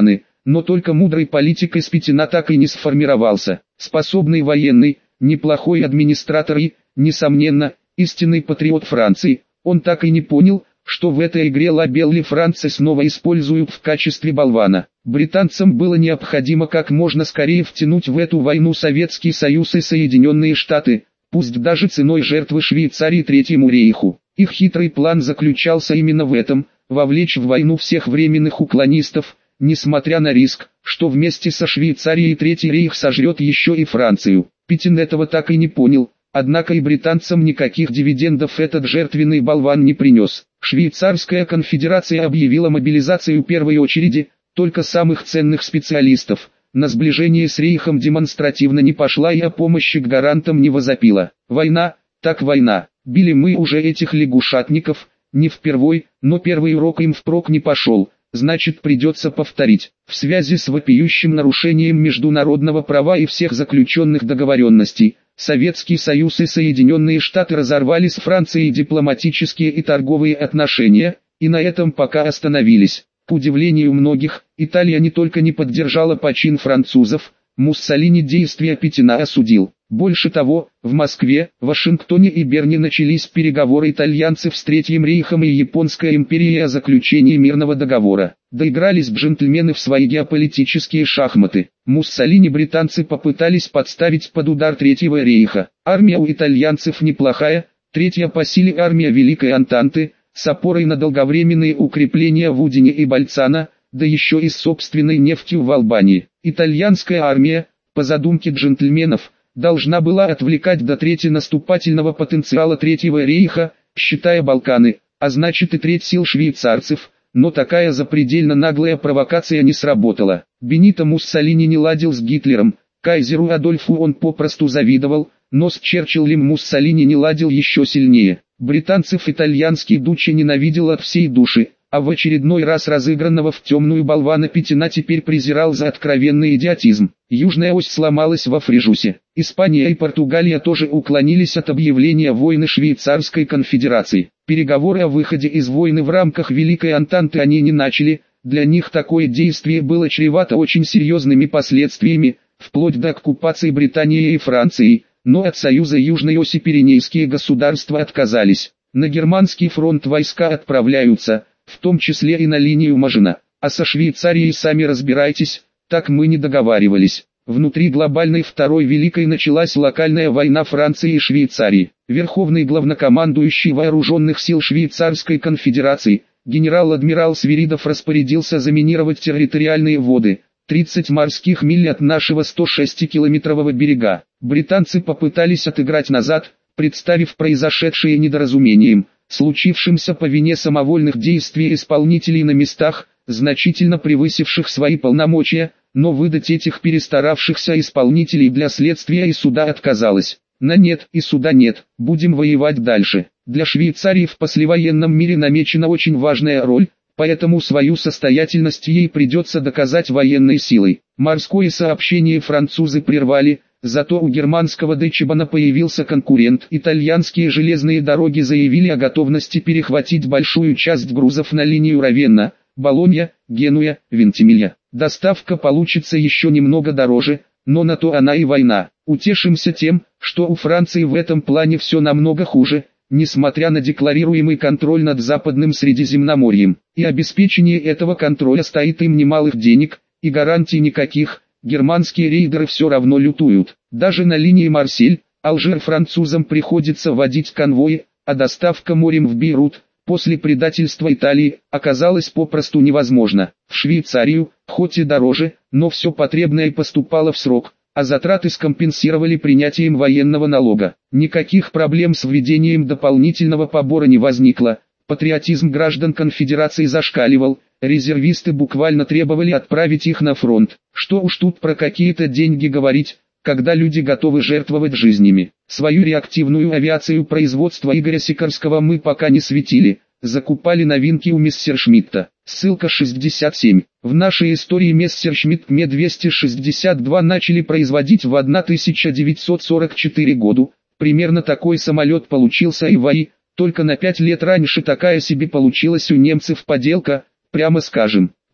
но только мудрый политик из Петина так и не сформировался. Способный военный, неплохой администратор и, несомненно, истинный патриот Франции, он так и не понял, что в этой игре лабелли Франции снова используют в качестве болвана. Британцам было необходимо как можно скорее втянуть в эту войну Советский Союз и Соединенные Штаты, пусть даже ценой жертвы Швейцарии Третьему рейху. Их хитрый план заключался именно в этом – вовлечь в войну всех временных уклонистов, несмотря на риск, что вместе со Швейцарией Третий рейх сожрет еще и Францию. Петин этого так и не понял, однако и британцам никаких дивидендов этот жертвенный болван не принес. Швейцарская конфедерация объявила мобилизацию в первой очереди, только самых ценных специалистов. На сближение с рейхом демонстративно не пошла и о помощи к гарантам не возопила. Война, так война. Били мы уже этих лягушатников, не впервой, но первый урок им впрок не пошел, значит придется повторить. В связи с вопиющим нарушением международного права и всех заключенных договоренностей, Советский Союз и Соединенные Штаты разорвали с Францией дипломатические и торговые отношения, и на этом пока остановились. К удивлению многих, Италия не только не поддержала почин французов, Муссолини действия Петина осудил. Больше того, в Москве, Вашингтоне и Берне начались переговоры итальянцев с Третьим рейхом и Японской империей о заключении мирного договора. Доигрались джентльмены в свои геополитические шахматы. Муссолини британцы попытались подставить под удар Третьего рейха. Армия у итальянцев неплохая, третья по силе армия Великой Антанты, с опорой на долговременные укрепления в Удине и Больцано, да еще и с собственной нефтью в Албании. Итальянская армия, по задумке джентльменов, должна была отвлекать до трети наступательного потенциала Третьего рейха, считая Балканы, а значит и треть сил швейцарцев, но такая запредельно наглая провокация не сработала. Бенито Муссолини не ладил с Гитлером, кайзеру Адольфу он попросту завидовал, но с Черчиллем Муссолини не ладил еще сильнее. Британцев итальянский дуче ненавидел от всей души, а в очередной раз разыгранного в темную болвана Петина теперь презирал за откровенный идиотизм. Южная ось сломалась во Фрежусе. Испания и Португалия тоже уклонились от объявления войны Швейцарской конфедерации. Переговоры о выходе из войны в рамках Великой Антанты они не начали, для них такое действие было чревато очень серьезными последствиями, вплоть до оккупации Британии и Франции, но от союза Южной оси Пиренейские государства отказались. На германский фронт войска отправляются, в том числе и на линию Мажино, а со Швейцарией сами разбирайтесь, так мы не договаривались. Внутри глобальной Второй Великой началась локальная война Франции и Швейцарии. Верховный главнокомандующий вооруженных сил Швейцарской конфедерации, генерал-адмирал Свиридов распорядился заминировать территориальные воды, тридцать морских миль от нашего сто шестикилометрового берега. Британцы попытались отыграть назад, представив произошедшее недоразумением, случившимся по вине самовольных действий исполнителей на местах, значительно превысивших свои полномочия, но выдать этих перестаравшихся исполнителей для следствия и суда отказалась. На нет и суда нет, будем воевать дальше. Для Швейцарии в послевоенном мире намечена очень важная роль, поэтому свою состоятельность ей придется доказать военной силой. Морское сообщение французы прервали, зато у германского Дойчебана появился конкурент. Итальянские железные дороги заявили о готовности перехватить большую часть грузов на линию Равенна, Болонья, Генуя, Вентимилья. Доставка получится еще немного дороже, но на то она и война. Утешимся тем, что у Франции в этом плане все намного хуже, несмотря на декларируемый контроль над Западным Средиземноморьем. И обеспечение этого контроля стоит им немалых денег, и гарантий никаких. Германские рейдеры все равно лютуют. Даже на линии Марсель, Алжир французам приходится водить конвои, а доставка морем в Бейрут, после предательства Италии, оказалась попросту невозможна. В Швейцарию, хоть и дороже, но все потребное поступало в срок, а затраты скомпенсировали принятием военного налога. Никаких проблем с введением дополнительного побора не возникло, патриотизм граждан конфедерации зашкаливал, резервисты буквально требовали отправить их на фронт. Что уж тут про какие-то деньги говорить, когда люди готовы жертвовать жизнями. Свою реактивную авиацию производства Игоря Сикорского мы пока не светили, закупали новинки у Мессершмитта. Ссылка шестьдесят семь. В нашей истории Мессершмитт Ме двести шестьдесят два начали производить в тысяча девятьсот сорок четвёртом году. Примерно такой самолет получился и в АИ, только на пять лет раньше такая себе получилась у немцев поделка, прямо скажем.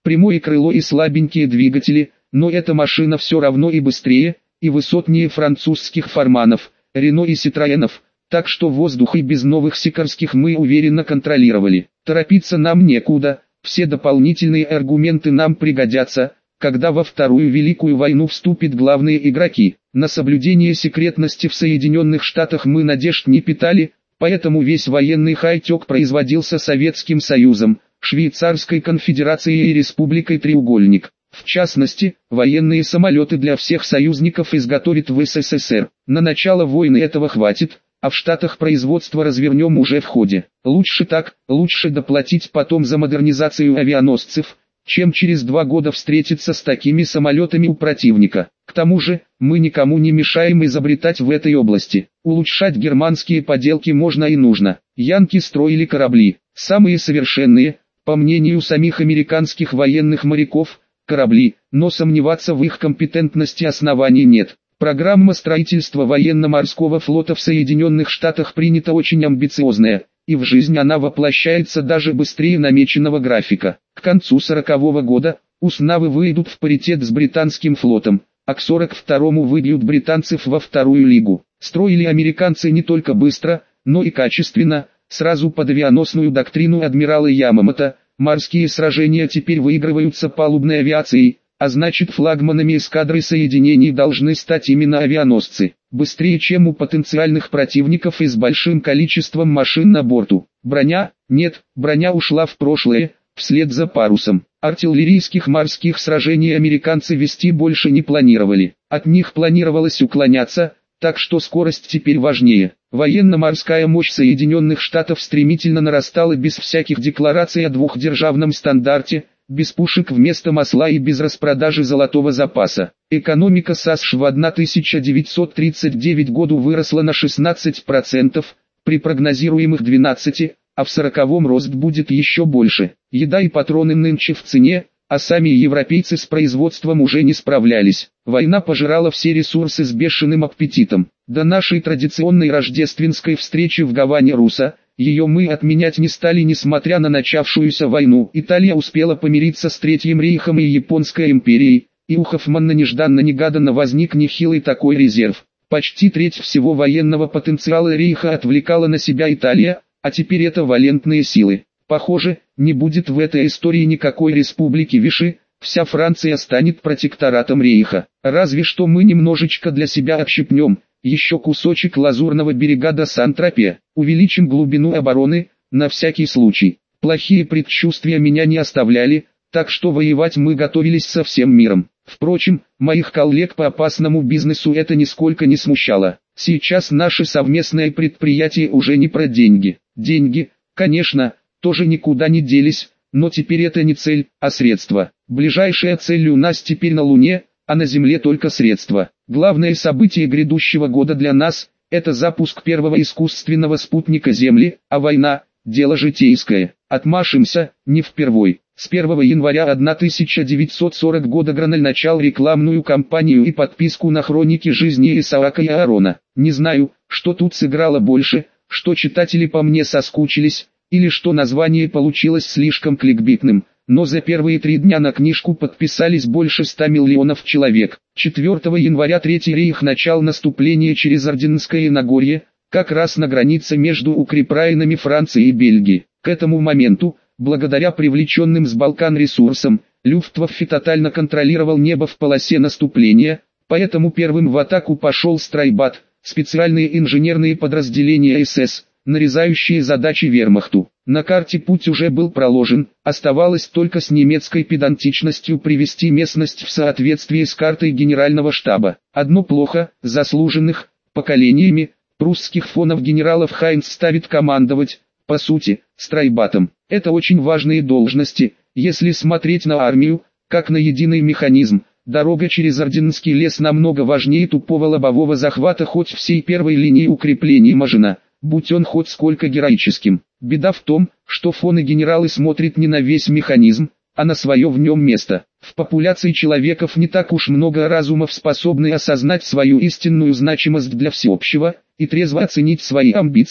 прямое крыло и слабенькие двигатели, но эта машина все равно и быстрее, и высотнее французских Фарманов, Рено и Ситроенов, так что воздух и без новых Сикорских мы уверенно контролировали. Торопиться нам некуда, все дополнительные аргументы нам пригодятся, когда во Вторую Великую войну вступят главные игроки. На соблюдение секретности в Соединенных Штатах мы надежд не питали, поэтому весь военный хай-тек производился Советским Союзом, Швейцарской конфедерацией и Республикой Треугольник. В частности, военные самолеты для всех союзников изготовят в СССР. На начало войны этого хватит, а в Штатах производство развернем уже в ходе. Лучше так, лучше доплатить потом за модернизацию авианосцев, чем через два года встретиться с такими самолетами у противника. К тому же, мы никому не мешаем изобретать в этой области. Улучшать германские поделки можно и нужно. Янки строили корабли, самые совершенные, по мнению самих американских военных моряков, корабли, но сомневаться в их компетентности оснований нет. Программа строительства военно-морского флота в Соединенных Штатах принята очень амбициозная, и в жизнь она воплощается даже быстрее намеченного графика. К концу сорокового года, Уснавы выйдут в паритет с британским флотом, а к сорок второму выбьют британцев во вторую лигу. Строили американцы не только быстро, но и качественно, сразу под авианосную доктрину адмирала Ямамото. Морские сражения теперь выигрываются палубной авиацией, а значит флагманами эскадры соединений должны стать именно авианосцы, быстрее чем у потенциальных противников и с большим количеством машин на борту. Броня? Нет, броня ушла в прошлое, вслед за парусом. Артиллерийских морских сражений американцы вести больше не планировали, от них планировалось уклоняться, так что скорость теперь важнее. Военно-морская мощь Соединенных Штатов стремительно нарастала без всяких деклараций о двухдержавном стандарте, без пушек вместо масла и без распродажи золотого запаса. Экономика САСШ в тысяча девятьсот тридцать девятом году выросла на шестнадцать процентов, при прогнозируемых двенадцати процентах, а в сороковом рост будет еще больше. Еда и патроны нынче в цене, а сами европейцы с производством уже не справлялись. Война пожирала все ресурсы с бешеным аппетитом. До нашей традиционной рождественской встречи в Гаване-Руса, ее мы отменять не стали несмотря на начавшуюся войну. Италия успела помириться с Третьим рейхом и Японской империей, и у Хоффмана нежданно-негаданно возник нехилый такой резерв. Почти треть всего военного потенциала рейха отвлекала на себя Италия, а теперь это валентные силы. Похоже, не будет в этой истории никакой республики Виши, вся Франция станет протекторатом рейха. Разве что мы немножечко для себя отщипнем, еще кусочек лазурного берега до Сан-Тропе, увеличим глубину обороны, на всякий случай. Плохие предчувствия меня не оставляли, так что воевать мы готовились со всем миром. Впрочем, моих коллег по опасному бизнесу это нисколько не смущало. Сейчас наше совместное предприятие уже не про деньги. Деньги, конечно, тоже никуда не делись, но теперь это не цель, а средство. Ближайшая цель у нас теперь на Луне, а на Земле только средства. Главное событие грядущего года для нас – это запуск первого искусственного спутника Земли, а война – дело житейское. Отмашемся, не впервой. С первого января тысяча девятьсот сорок года Граналь начал рекламную кампанию и подписку на хроники жизни Исаака и Аарона. Не знаю, что тут сыграло больше, что читатели по мне соскучились, или что название получилось слишком кликбитным, но за первые три дня на книжку подписались больше ста миллионов человек. четвёртого января Третий рейх начал наступление через Орденское Нагорье, как раз на границе между укрепрайонами Франции и Бельгии. К этому моменту, благодаря привлеченным с Балкан ресурсам, Люфтваффе тотально контролировал небо в полосе наступления, поэтому первым в атаку пошел Страйбат, специальные инженерные подразделения СС, нарезающие задачи вермахту. На карте путь уже был проложен, оставалось только с немецкой педантичностью привести местность в соответствие с картой генерального штаба. Одно плохо, заслуженных, поколениями, прусских фонов генералов Хайнц ставит командовать, по сути, Страйбатом. Это очень важные должности, если смотреть на армию, как на единый механизм. Дорога через Орденский лес намного важнее тупого лобового захвата хоть всей первой линии укреплений Мажина, будь он хоть сколько героическим. Беда в том, что фон и генералы смотрят не на весь механизм, а на свое в нем место. В популяции человеков не так уж много разумов, способны осознать свою истинную значимость для всеобщего, и трезво оценить свои амбиции.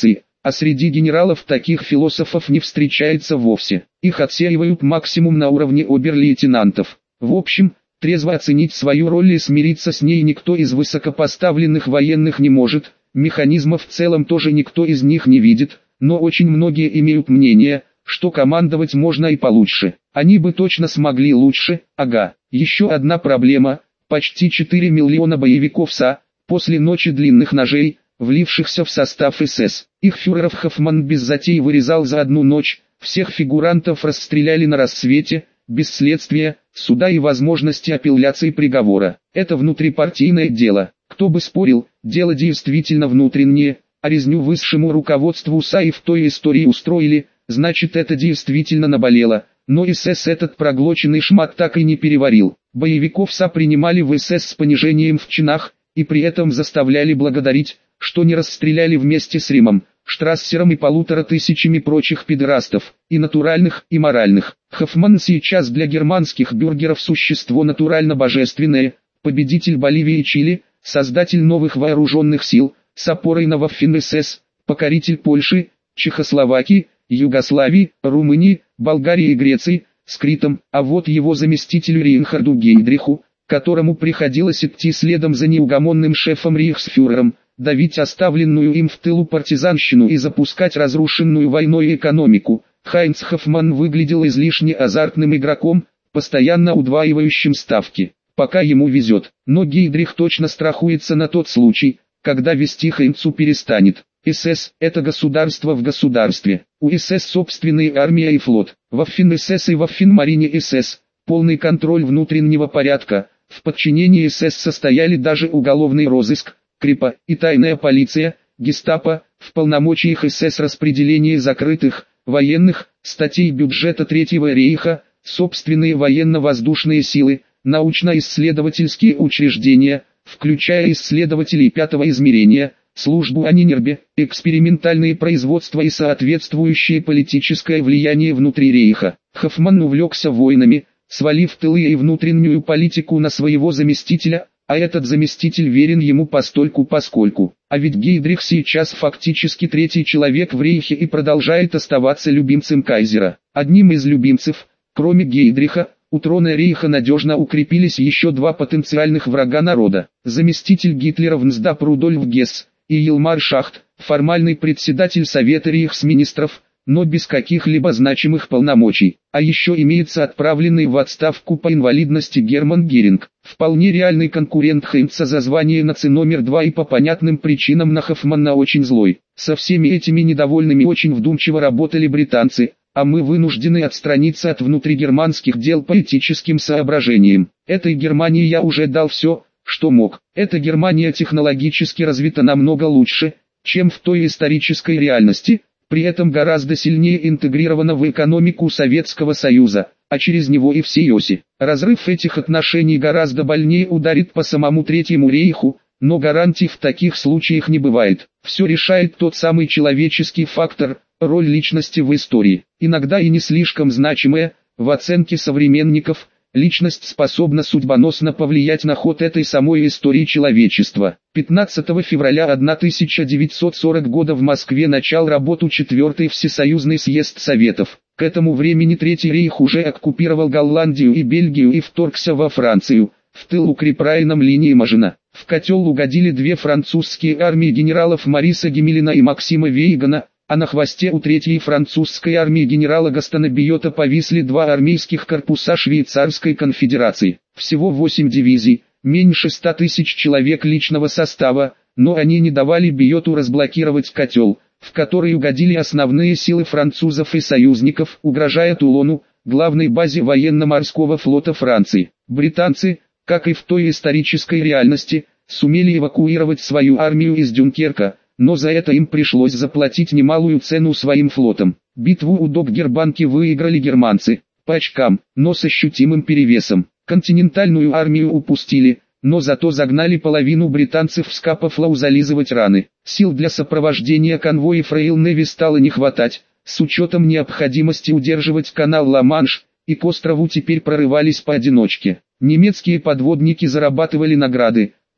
а среди генералов таких философов не встречается вовсе. Их отсеивают максимум на уровне обер-лейтенантов. В общем, трезво оценить свою роль и смириться с ней никто из высокопоставленных военных не может, механизмов в целом тоже никто из них не видит, но очень многие имеют мнение, что командовать можно и получше. Они бы точно смогли лучше, ага. Еще одна проблема, почти четыре миллиона боевиков СА, после ночи длинных ножей, влившихся в состав СС. Их фюреров Хоффман без затей вырезал за одну ночь, всех фигурантов расстреляли на рассвете, без следствия, суда и возможности апелляции приговора. Это внутрипартийное дело. Кто бы спорил, дело действительно внутреннее, а резню высшему руководству СА и в той истории устроили, значит это действительно наболело. Но СС этот проглоченный шмат так и не переварил. Боевиков СА принимали в СС с понижением в чинах, и при этом заставляли благодарить, что не расстреляли вместе с Римом, Штрассером и полутора тысячами прочих педерастов, и натуральных, и моральных. Хоффман сейчас для германских бюргеров существо натурально-божественное, победитель Боливии и Чили, создатель новых вооруженных сил, с опорой на Waffen-эс эс, покоритель Польши, Чехословакии, Югославии, Румынии, Болгарии и Греции, с Критом, а вот его заместителю Рейнхарду Гейдриху, которому приходилось идти следом за неугомонным шефом рейхсфюрером, давить оставленную им в тылу партизанщину и запускать разрушенную войной экономику. Хайнц Хоффман выглядел излишне азартным игроком, постоянно удваивающим ставки, пока ему везет. Но Гейдрих точно страхуется на тот случай, когда вести Хайнцу перестанет. СС – это государство в государстве. У СС собственная армия и флот. Waffen-эс эс и Waffen-Marine-эс эс – полный контроль внутреннего порядка. В подчинении СС состояли даже уголовный розыск, Крипа и тайная полиция, гестапо, в полномочиях СС распределение закрытых, военных, статей бюджета Третьего рейха, собственные военно-воздушные силы, научно-исследовательские учреждения, включая исследователей пятого измерения, службу Анинербе, экспериментальные производства и соответствующее политическое влияние внутри рейха. Хоффман увлекся войнами, свалив тылы и внутреннюю политику на своего заместителя, а этот заместитель верен ему постольку-поскольку. А ведь Гейдрих сейчас фактически третий человек в рейхе и продолжает оставаться любимцем кайзера. Одним из любимцев, кроме Гейдриха, у трона рейха надежно укрепились еще два потенциальных врага народа. Заместитель Гитлера в Нсдап Рудольф Гесс и Елмар Шахт, формальный председатель Совета рейхсминистров, но без каких-либо значимых полномочий. А еще имеется отправленный в отставку по инвалидности Герман Геринг, вполне реальный конкурент Хайнца за звание наци номер два и по понятным причинам на Хоффмана очень злой. Со всеми этими недовольными очень вдумчиво работали британцы, а мы вынуждены отстраниться от внутригерманских дел по этическим соображениям. Этой Германии я уже дал все, что мог. Эта Германия технологически развита намного лучше, чем в той исторической реальности, при этом гораздо сильнее интегрирована в экономику Советского Союза, а через него и всей оси. Разрыв этих отношений гораздо больнее ударит по самому Третьему рейху, но гарантий в таких случаях не бывает. Все решает тот самый человеческий фактор, роль личности в истории. Иногда и не слишком значимая, в оценке современников, личность способна судьбоносно повлиять на ход этой самой истории человечества. пятнадцатого февраля тысяча девятьсот сорок года в Москве начал работу четвертый Всесоюзный съезд Советов. К этому времени Третий рейх уже оккупировал Голландию и Бельгию и вторгся во Францию, в тыл укрепрайном линии Мажина. В котел угодили две французские армии генералов Мариса Гемелина и Максима Вейгана, а на хвосте у третьей французской армии генерала Гастона Биота повисли два армейских корпуса Швейцарской конфедерации. Всего восемь дивизий, меньше ста тысяч человек личного состава, но они не давали Биоту разблокировать котел, в который угодили основные силы французов и союзников, угрожая Тулону, главной базе военно-морского флота Франции. Британцы, как и в той исторической реальности, сумели эвакуировать свою армию из Дюнкерка, но за это им пришлось заплатить немалую цену своим флотом. Битву у Доггербанки выиграли германцы, по очкам, но с ощутимым перевесом. Континентальную армию упустили, но зато загнали половину британцев в Скапофлау зализывать раны. Сил для сопровождения конвоев Royal Navy стало не хватать, с учетом необходимости удерживать канал Ла-Манш, и к острову теперь прорывались поодиночке. Немецкие подводники зарабатывали награды,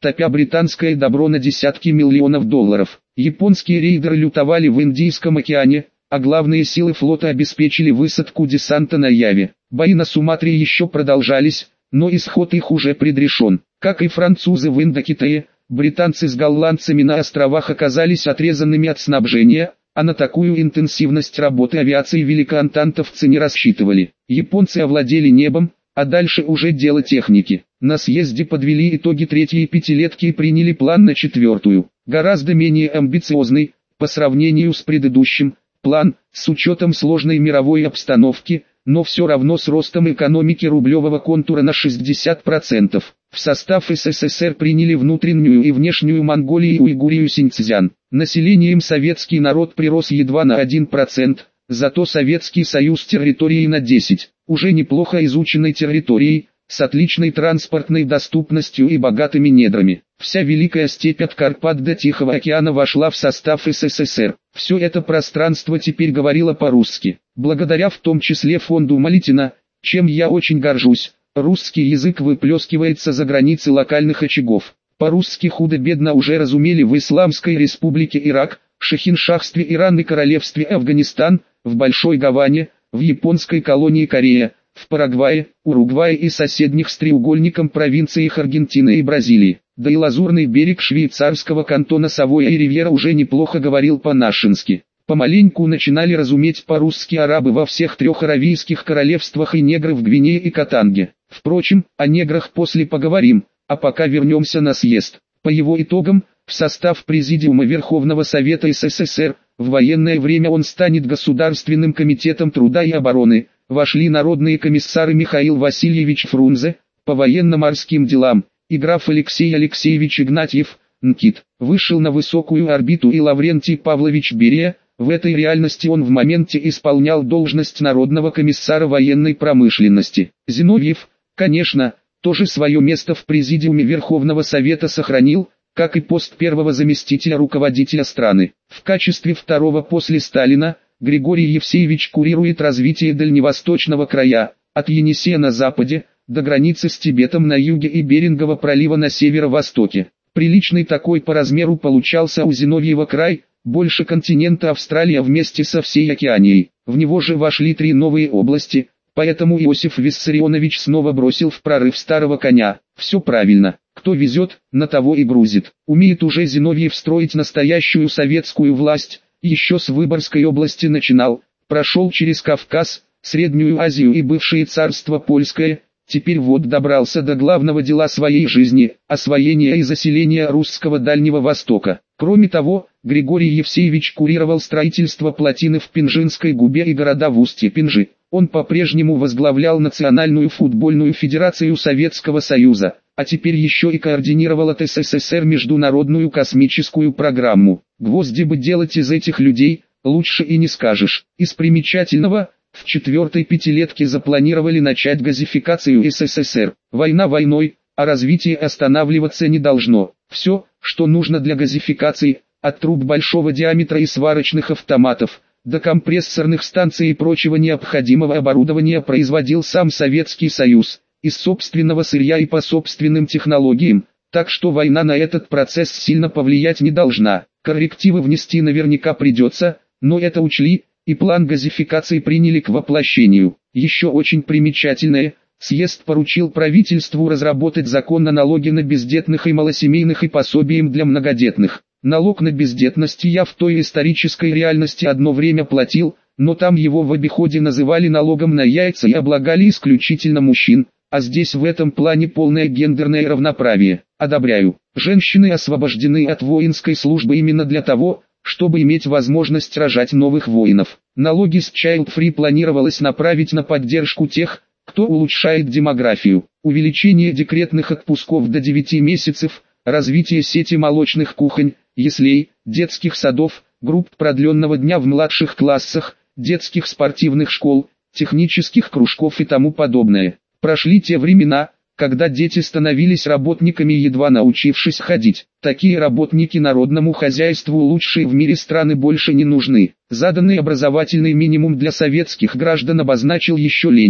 топя британское добро на десятки миллионов долларов. Японские рейдеры лютовали в Индийском океане, а главные силы флота обеспечили высадку десанта на Яве. Бои на Суматре еще продолжались, но исход их уже предрешен. Как и французы в Индокитае, британцы с голландцами на островах оказались отрезанными от снабжения, а на такую интенсивность работы авиации великоантантовцы не рассчитывали. Японцы овладели небом, а дальше уже дело техники. На съезде подвели итоги третьей пятилетки и приняли план на четвертую, гораздо менее амбициозный, по сравнению с предыдущим, план, с учетом сложной мировой обстановки, но все равно с ростом экономики рублевого контура на шестьдесят процентов. В состав СССР приняли внутреннюю и внешнюю Монголию и Уйгурию Синьцзян. Населением советский народ прирос едва на один процент, зато Советский Союз территорией на десять процентов. Уже неплохо изученной территорией, с отличной транспортной доступностью и богатыми недрами. Вся Великая степь от Карпат до Тихого океана вошла в состав СССР. Все это пространство теперь говорило по-русски. Благодаря в том числе фонду Малитина, чем я очень горжусь, русский язык выплескивается за границы локальных очагов. По-русски худо-бедно уже разумели в Исламской республике Ирак, Шахиншахстве Иран и Королевстве Афганистан, в Большой Гаване, в японской колонии Корея, в Парагвае, Уругвае и соседних с треугольником провинциях Аргентины и Бразилии. Да и лазурный берег швейцарского кантона Савойя и Ривьера уже неплохо говорил по-нашенски. Помаленьку начинали разуметь по-русски арабы во всех трех аравийских королевствах и негры в Гвинее и Катанге. Впрочем, о неграх после поговорим, а пока вернемся на съезд. По его итогам, в состав Президиума Верховного Совета СССР, в военное время он станет Государственным комитетом труда и обороны, вошли народные комиссары Михаил Васильевич Фрунзе, по военно-морским делам, и граф Алексей Алексеевич Игнатьев, НКИТ. Вышел на высокую орбиту и Лаврентий Павлович Берия, в этой реальности он в моменте исполнял должность Народного комиссара военной промышленности. Зиновьев, конечно, тоже свое место в Президиуме Верховного Совета сохранил, как и пост первого заместителя руководителя страны. В качестве второго после Сталина, Григорий Евсеевич курирует развитие дальневосточного края, от Енисея на западе, до границы с Тибетом на юге и Берингового пролива на северо-востоке. Приличный такой по размеру получался у Зиновьева край, больше континента Австралия вместе со всей Океанией. В него же вошли три новые области, поэтому Иосиф Виссарионович снова бросил в прорыв старого коня. Все правильно, кто везет, на того и грузит. Умеет уже Зиновьев строить настоящую советскую власть, еще с Выборгской области начинал, прошел через Кавказ, Среднюю Азию и бывшее царство польское, теперь вот добрался до главного дела своей жизни – освоения и заселения русского Дальнего Востока. Кроме того, Григорий Евсеевич курировал строительство плотины в Пинжинской губе и города в устье Пинжи. Он по-прежнему возглавлял Национальную футбольную федерацию Советского Союза, а теперь еще и координировал от СССР международную космическую программу. Гвозди бы делать из этих людей, лучше и не скажешь. Из примечательного, в четвертой пятилетке запланировали начать газификацию СССР. Война войной, а развитие останавливаться не должно. Все, что нужно для газификации, от труб большого диаметра и сварочных автоматов, до компрессорных станций и прочего необходимого оборудования производил сам Советский Союз, из собственного сырья и по собственным технологиям, так что война на этот процесс сильно повлиять не должна. Коррективы внести наверняка придется, но это учли, и план газификации приняли к воплощению. Еще очень примечательное, съезд поручил правительству разработать закон о налоге на бездетных и малосемейных и пособием для многодетных. Налог на бездетность я в той исторической реальности одно время платил, но там его в обиходе называли налогом на яйца и облагали исключительно мужчин, а здесь в этом плане полное гендерное равноправие. Одобряю. Женщины освобождены от воинской службы именно для того, чтобы иметь возможность рожать новых воинов. Налоги с Child Free планировалось направить на поддержку тех, кто улучшает демографию. Увеличение декретных отпусков до девяти месяцев, развитие сети молочных кухонь, яслей, детских садов, групп продленного дня в младших классах, детских спортивных школ, технических кружков и тому подобное. Прошли те времена, когда дети становились работниками, едва научившись ходить. Такие работники народному хозяйству лучшие в мире страны больше не нужны. Заданный образовательный минимум для советских граждан обозначил еще Ленин.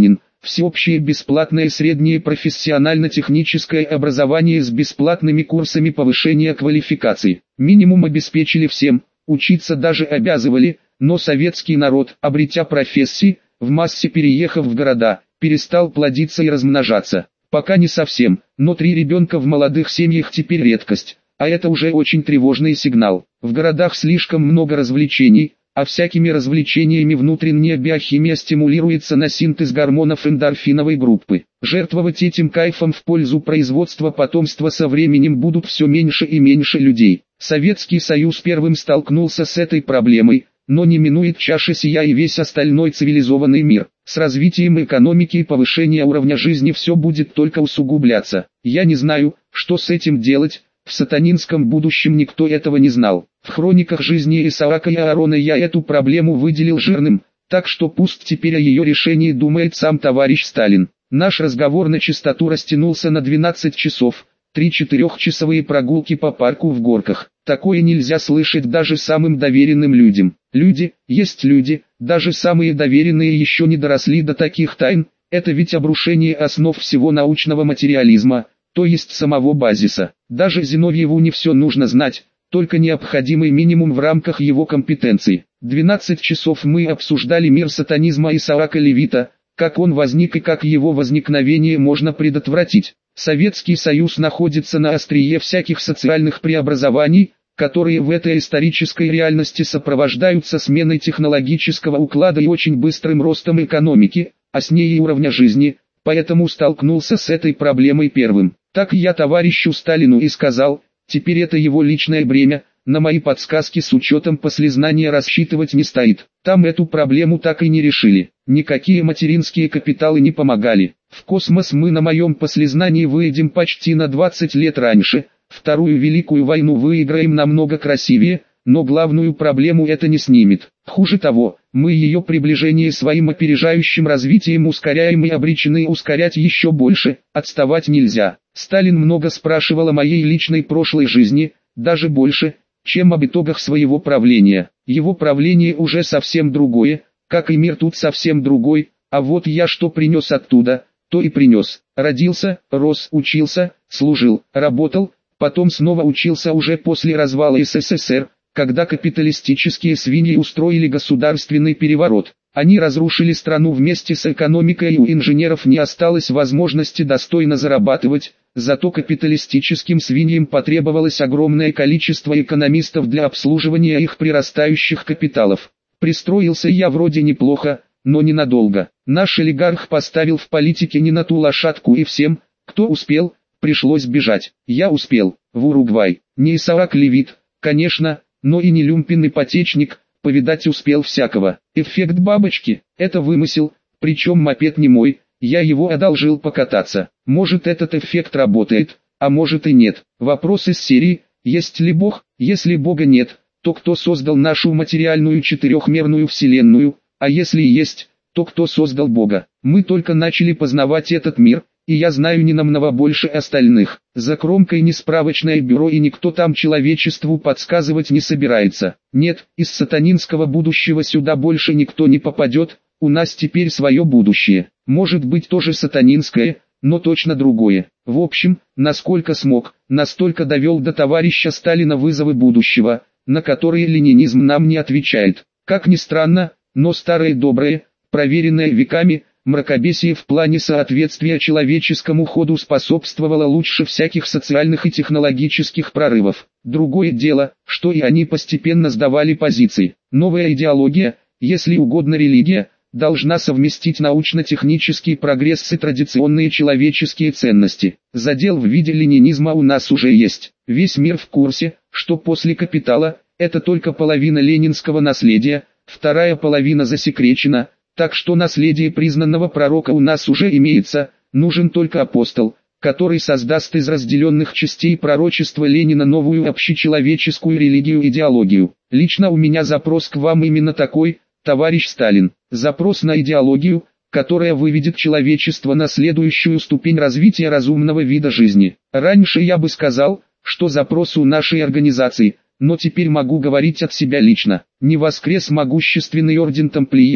всеобщее бесплатное среднее профессионально-техническое образование с бесплатными курсами повышения квалификации. Минимум обеспечили всем, учиться даже обязывали, но советский народ, обретя профессии, в массе переехав в города, перестал плодиться и размножаться. Пока не совсем, но три ребенка в молодых семьях теперь редкость, а это уже очень тревожный сигнал. В городах слишком много развлечений, а всякими развлечениями внутренняя биохимия стимулируется на синтез гормонов эндорфиновой группы. Жертвовать этим кайфом в пользу производства потомства со временем будут все меньше и меньше людей. Советский Союз первым столкнулся с этой проблемой, но не минует чаша сия и весь остальной цивилизованный мир. С развитием экономики и повышением уровня жизни все будет только усугубляться. Я не знаю, что с этим делать. В сатанинском будущем никто этого не знал. В хрониках жизни Исаака и Аарона я эту проблему выделил жирным, так что пусть теперь о ее решении думает сам товарищ Сталин. Наш разговор на чистоту растянулся на двенадцать часов, три четырехчасовые прогулки по парку в Горках. Такое нельзя слышать даже самым доверенным людям. Люди, есть люди, даже самые доверенные еще не доросли до таких тайн, это ведь обрушение основ всего научного материализма, то есть самого базиса. Даже Зиновьеву не все нужно знать, только необходимый минимум в рамках его компетенции. двенадцать часов мы обсуждали мир сатанизма Исаака Левита, как он возник и как его возникновение можно предотвратить. Советский Союз находится на острие всяких социальных преобразований, которые в этой исторической реальности сопровождаются сменой технологического уклада и очень быстрым ростом экономики, а с ней и уровня жизни, поэтому столкнулся с этой проблемой первым. Так я товарищу Сталину и сказал, теперь это его личное бремя, на мои подсказки с учетом послезнания рассчитывать не стоит. Там эту проблему так и не решили, никакие материнские капиталы не помогали. В космос мы на моем послезнании выйдем почти на двадцать лет раньше, Вторую Великую войну выиграем намного красивее, но главную проблему это не снимет. Хуже того, мы ее приближение своим опережающим развитием ускоряем и обречены ускорять еще больше, отставать нельзя. Сталин много спрашивал о моей личной прошлой жизни, даже больше, чем об итогах своего правления. Его правление уже совсем другое, как и мир тут совсем другой, а вот я что принес оттуда, то и принес. Родился, рос, учился, служил, работал, потом снова учился уже после развала СССР, когда капиталистические свиньи устроили государственный переворот. Они разрушили страну вместе с экономикой, и у инженеров не осталось возможности достойно зарабатывать, зато капиталистическим свиньям потребовалось огромное количество экономистов для обслуживания их прирастающих капиталов. Пристроился я вроде неплохо, но ненадолго. Наш олигарх поставил в политике не на ту лошадку, и всем, кто успел, пришлось бежать. Я успел, в Уругвай. Не Исаак Левит, конечно, но и не люмпин ипотечник, повидать успел всякого. Эффект бабочки – это вымысел, причем мопед не мой, я его одолжил покататься. Может, этот эффект работает, а может и нет. Вопрос из серии «Есть ли Бог?». Если Бога нет, то кто создал нашу материальную четырехмерную вселенную, а если есть, то кто создал Бога? Мы только начали познавать этот мир, и я знаю не намного больше остальных. За кромкой не справочное бюро, и никто там человечеству подсказывать не собирается. Нет, из сатанинского будущего сюда больше никто не попадет, у нас теперь свое будущее. Может быть тоже сатанинское, но точно другое. В общем, насколько смог, настолько довел до товарища Сталина вызовы будущего, на которые ленинизм нам не отвечает. Как ни странно, но старое доброе, проверенное веками, мракобесие в плане соответствия человеческому ходу способствовало лучше всяких социальных и технологических прорывов. Другое дело, что и они постепенно сдавали позиции. Новая идеология, если угодно религия, должна совместить научно-технический прогресс и традиционные человеческие ценности. Задел в виде ленинизма у нас уже есть. Весь мир в курсе, что после «Капитала» это только половина ленинского наследия, вторая половина засекречена. Так что наследие признанного пророка у нас уже имеется, нужен только апостол, который создаст из разделенных частей пророчества Ленина новую общечеловеческую религию-идеологию. Лично у меня запрос к вам именно такой, товарищ Сталин. Запрос на идеологию, которая выведет человечество на следующую ступень развития разумного вида жизни. Раньше я бы сказал, что запрос у нашей организации, но теперь могу говорить от себя лично. Не воскрес могущественный орден тамплиеров,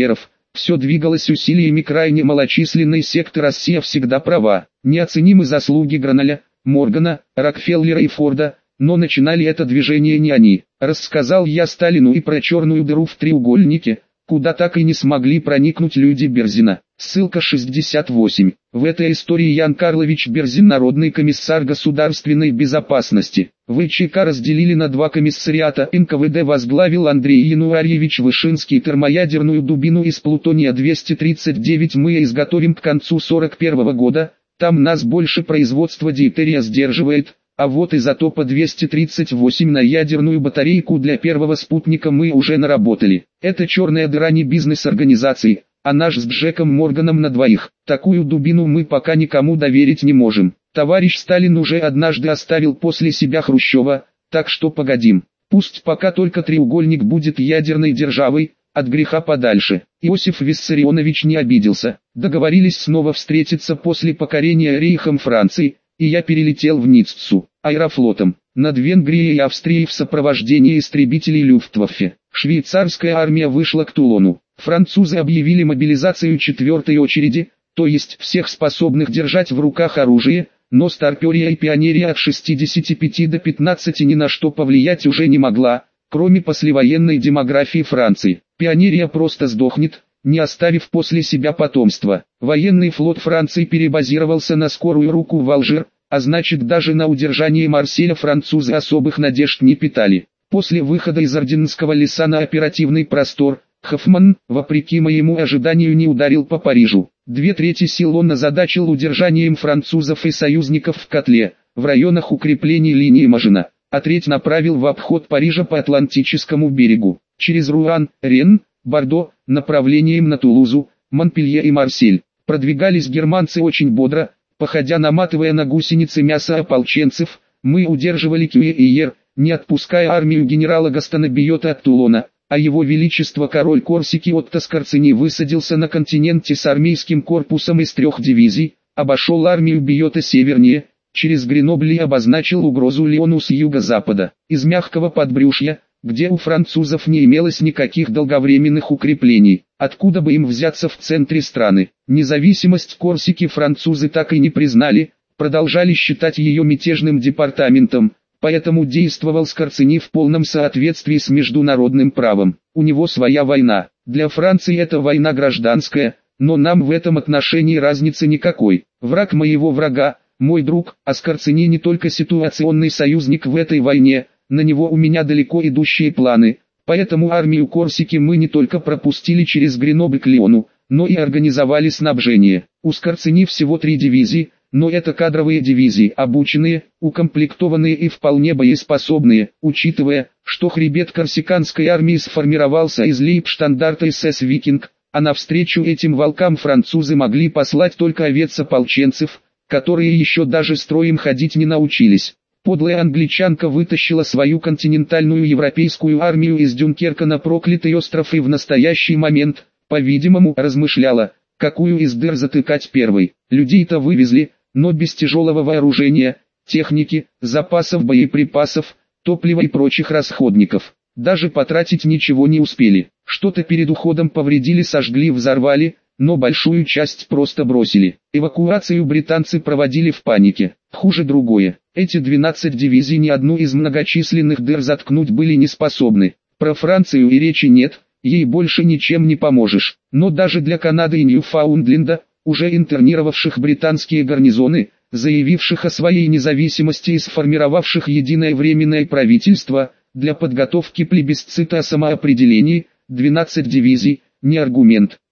Все двигалось усилиями крайне малочисленной секты «Россия всегда права». Неоценимы заслуги Граналя, Моргана, Рокфеллера и Форда, но начинали это движение не они. Рассказал я Сталину и про черную дыру в треугольнике, куда так и не смогли проникнуть люди Берзина. Ссылка шестьдесят восемь. В этой истории Ян Карлович Берзин, народный комиссар государственной безопасности. ВЧК разделили на два комиссариата. эн ка вэ дэ возглавил Андрей Януарьевич Вышинский. Термоядерную дубину из плутония двести тридцать девять мы изготовим к концу сорок первого года. Там нас больше производства дейтерия сдерживает. А вот изотопа двести тридцать восемь на ядерную батарейку для первого спутника мы уже наработали. Это черная дыра не бизнес-организации, а наш с Джеком Морганом на двоих. Такую дубину мы пока никому доверить не можем. Товарищ Сталин уже однажды оставил после себя Хрущева, так что погодим. Пусть пока только треугольник будет ядерной державой, от греха подальше. Иосиф Виссарионович не обиделся. Договорились снова встретиться после покорения Рейхом Франции, и я перелетел в Ниццу аэрофлотом, над Венгрией и Австрией в сопровождении истребителей Люфтваффе. Швейцарская армия вышла к Тулону. Французы объявили мобилизацию четвертой очереди, то есть всех способных держать в руках оружие, но старперия и пионерия от шестидесяти пяти до пятнадцати ни на что повлиять уже не могла, кроме послевоенной демографии Франции. Пионерия просто сдохнет, не оставив после себя потомства. Военный флот Франции перебазировался на скорую руку в Алжир, а значит даже на удержание Марселя французы особых надежд не питали. После выхода из Орденского леса на оперативный простор, Хоффман, вопреки моему ожиданию, не ударил по Парижу. Две трети сил он озадачил удержанием французов и союзников в котле, в районах укреплений линии Мажино, а треть направил в обход Парижа по Атлантическому берегу, через Руан, Рен, Бордо, направлением на Тулузу, Монпелье и Марсель. Продвигались германцы очень бодро, походя наматывая на гусеницы мясо ополченцев. Мы удерживали Кюэ-Иер, не отпуская армию генерала Гастона Биота от Тулона, а его величество король Корсики Отто Скорцени высадился на континенте с армейским корпусом из трех дивизий, обошел армию Биота севернее, через Гренобли и обозначил угрозу Лиону с юго-запада, из мягкого подбрюшья, где у французов не имелось никаких долговременных укреплений, откуда бы им взяться в центре страны. Независимость Корсики французы так и не признали, продолжали считать ее мятежным департаментом, поэтому действовал Скорцени в полном соответствии с международным правом. У него своя война, для Франции это война гражданская, но нам в этом отношении разницы никакой. Враг моего врага, мой друг, а Скорцени не только ситуационный союзник в этой войне, на него у меня далеко идущие планы, поэтому армию Корсики мы не только пропустили через Гренобль к Лиону, но и организовали снабжение. У Скорцени всего три дивизии, но это кадровые дивизии, обученные, укомплектованные и вполне боеспособные, учитывая, что хребет корсиканской армии сформировался из лейбштандарта эс эс «Викинг», а навстречу этим волкам французы могли послать только овец-ополченцев, которые еще даже строем ходить не научились. Подлая англичанка вытащила свою континентальную европейскую армию из Дюнкерка на проклятый остров и в настоящий момент, по-видимому, размышляла, какую из дыр затыкать первой. Людей-то вывезли, но без тяжелого вооружения, техники, запасов боеприпасов, топлива и прочих расходников. Даже потратить ничего не успели. Что-то перед уходом повредили, сожгли, взорвали, но большую часть просто бросили. Эвакуацию британцы проводили в панике. Хуже другое. Эти двенадцать дивизий ни одну из многочисленных дыр заткнуть были не способны. Про Францию и речи нет, ей больше ничем не поможешь. Но даже для Канады и Ньюфаундленда, уже интернировавших британские гарнизоны, заявивших о своей независимости и сформировавших единое временное правительство, для подготовки плебисцита о самоопределении, двенадцать дивизий, не аргумент.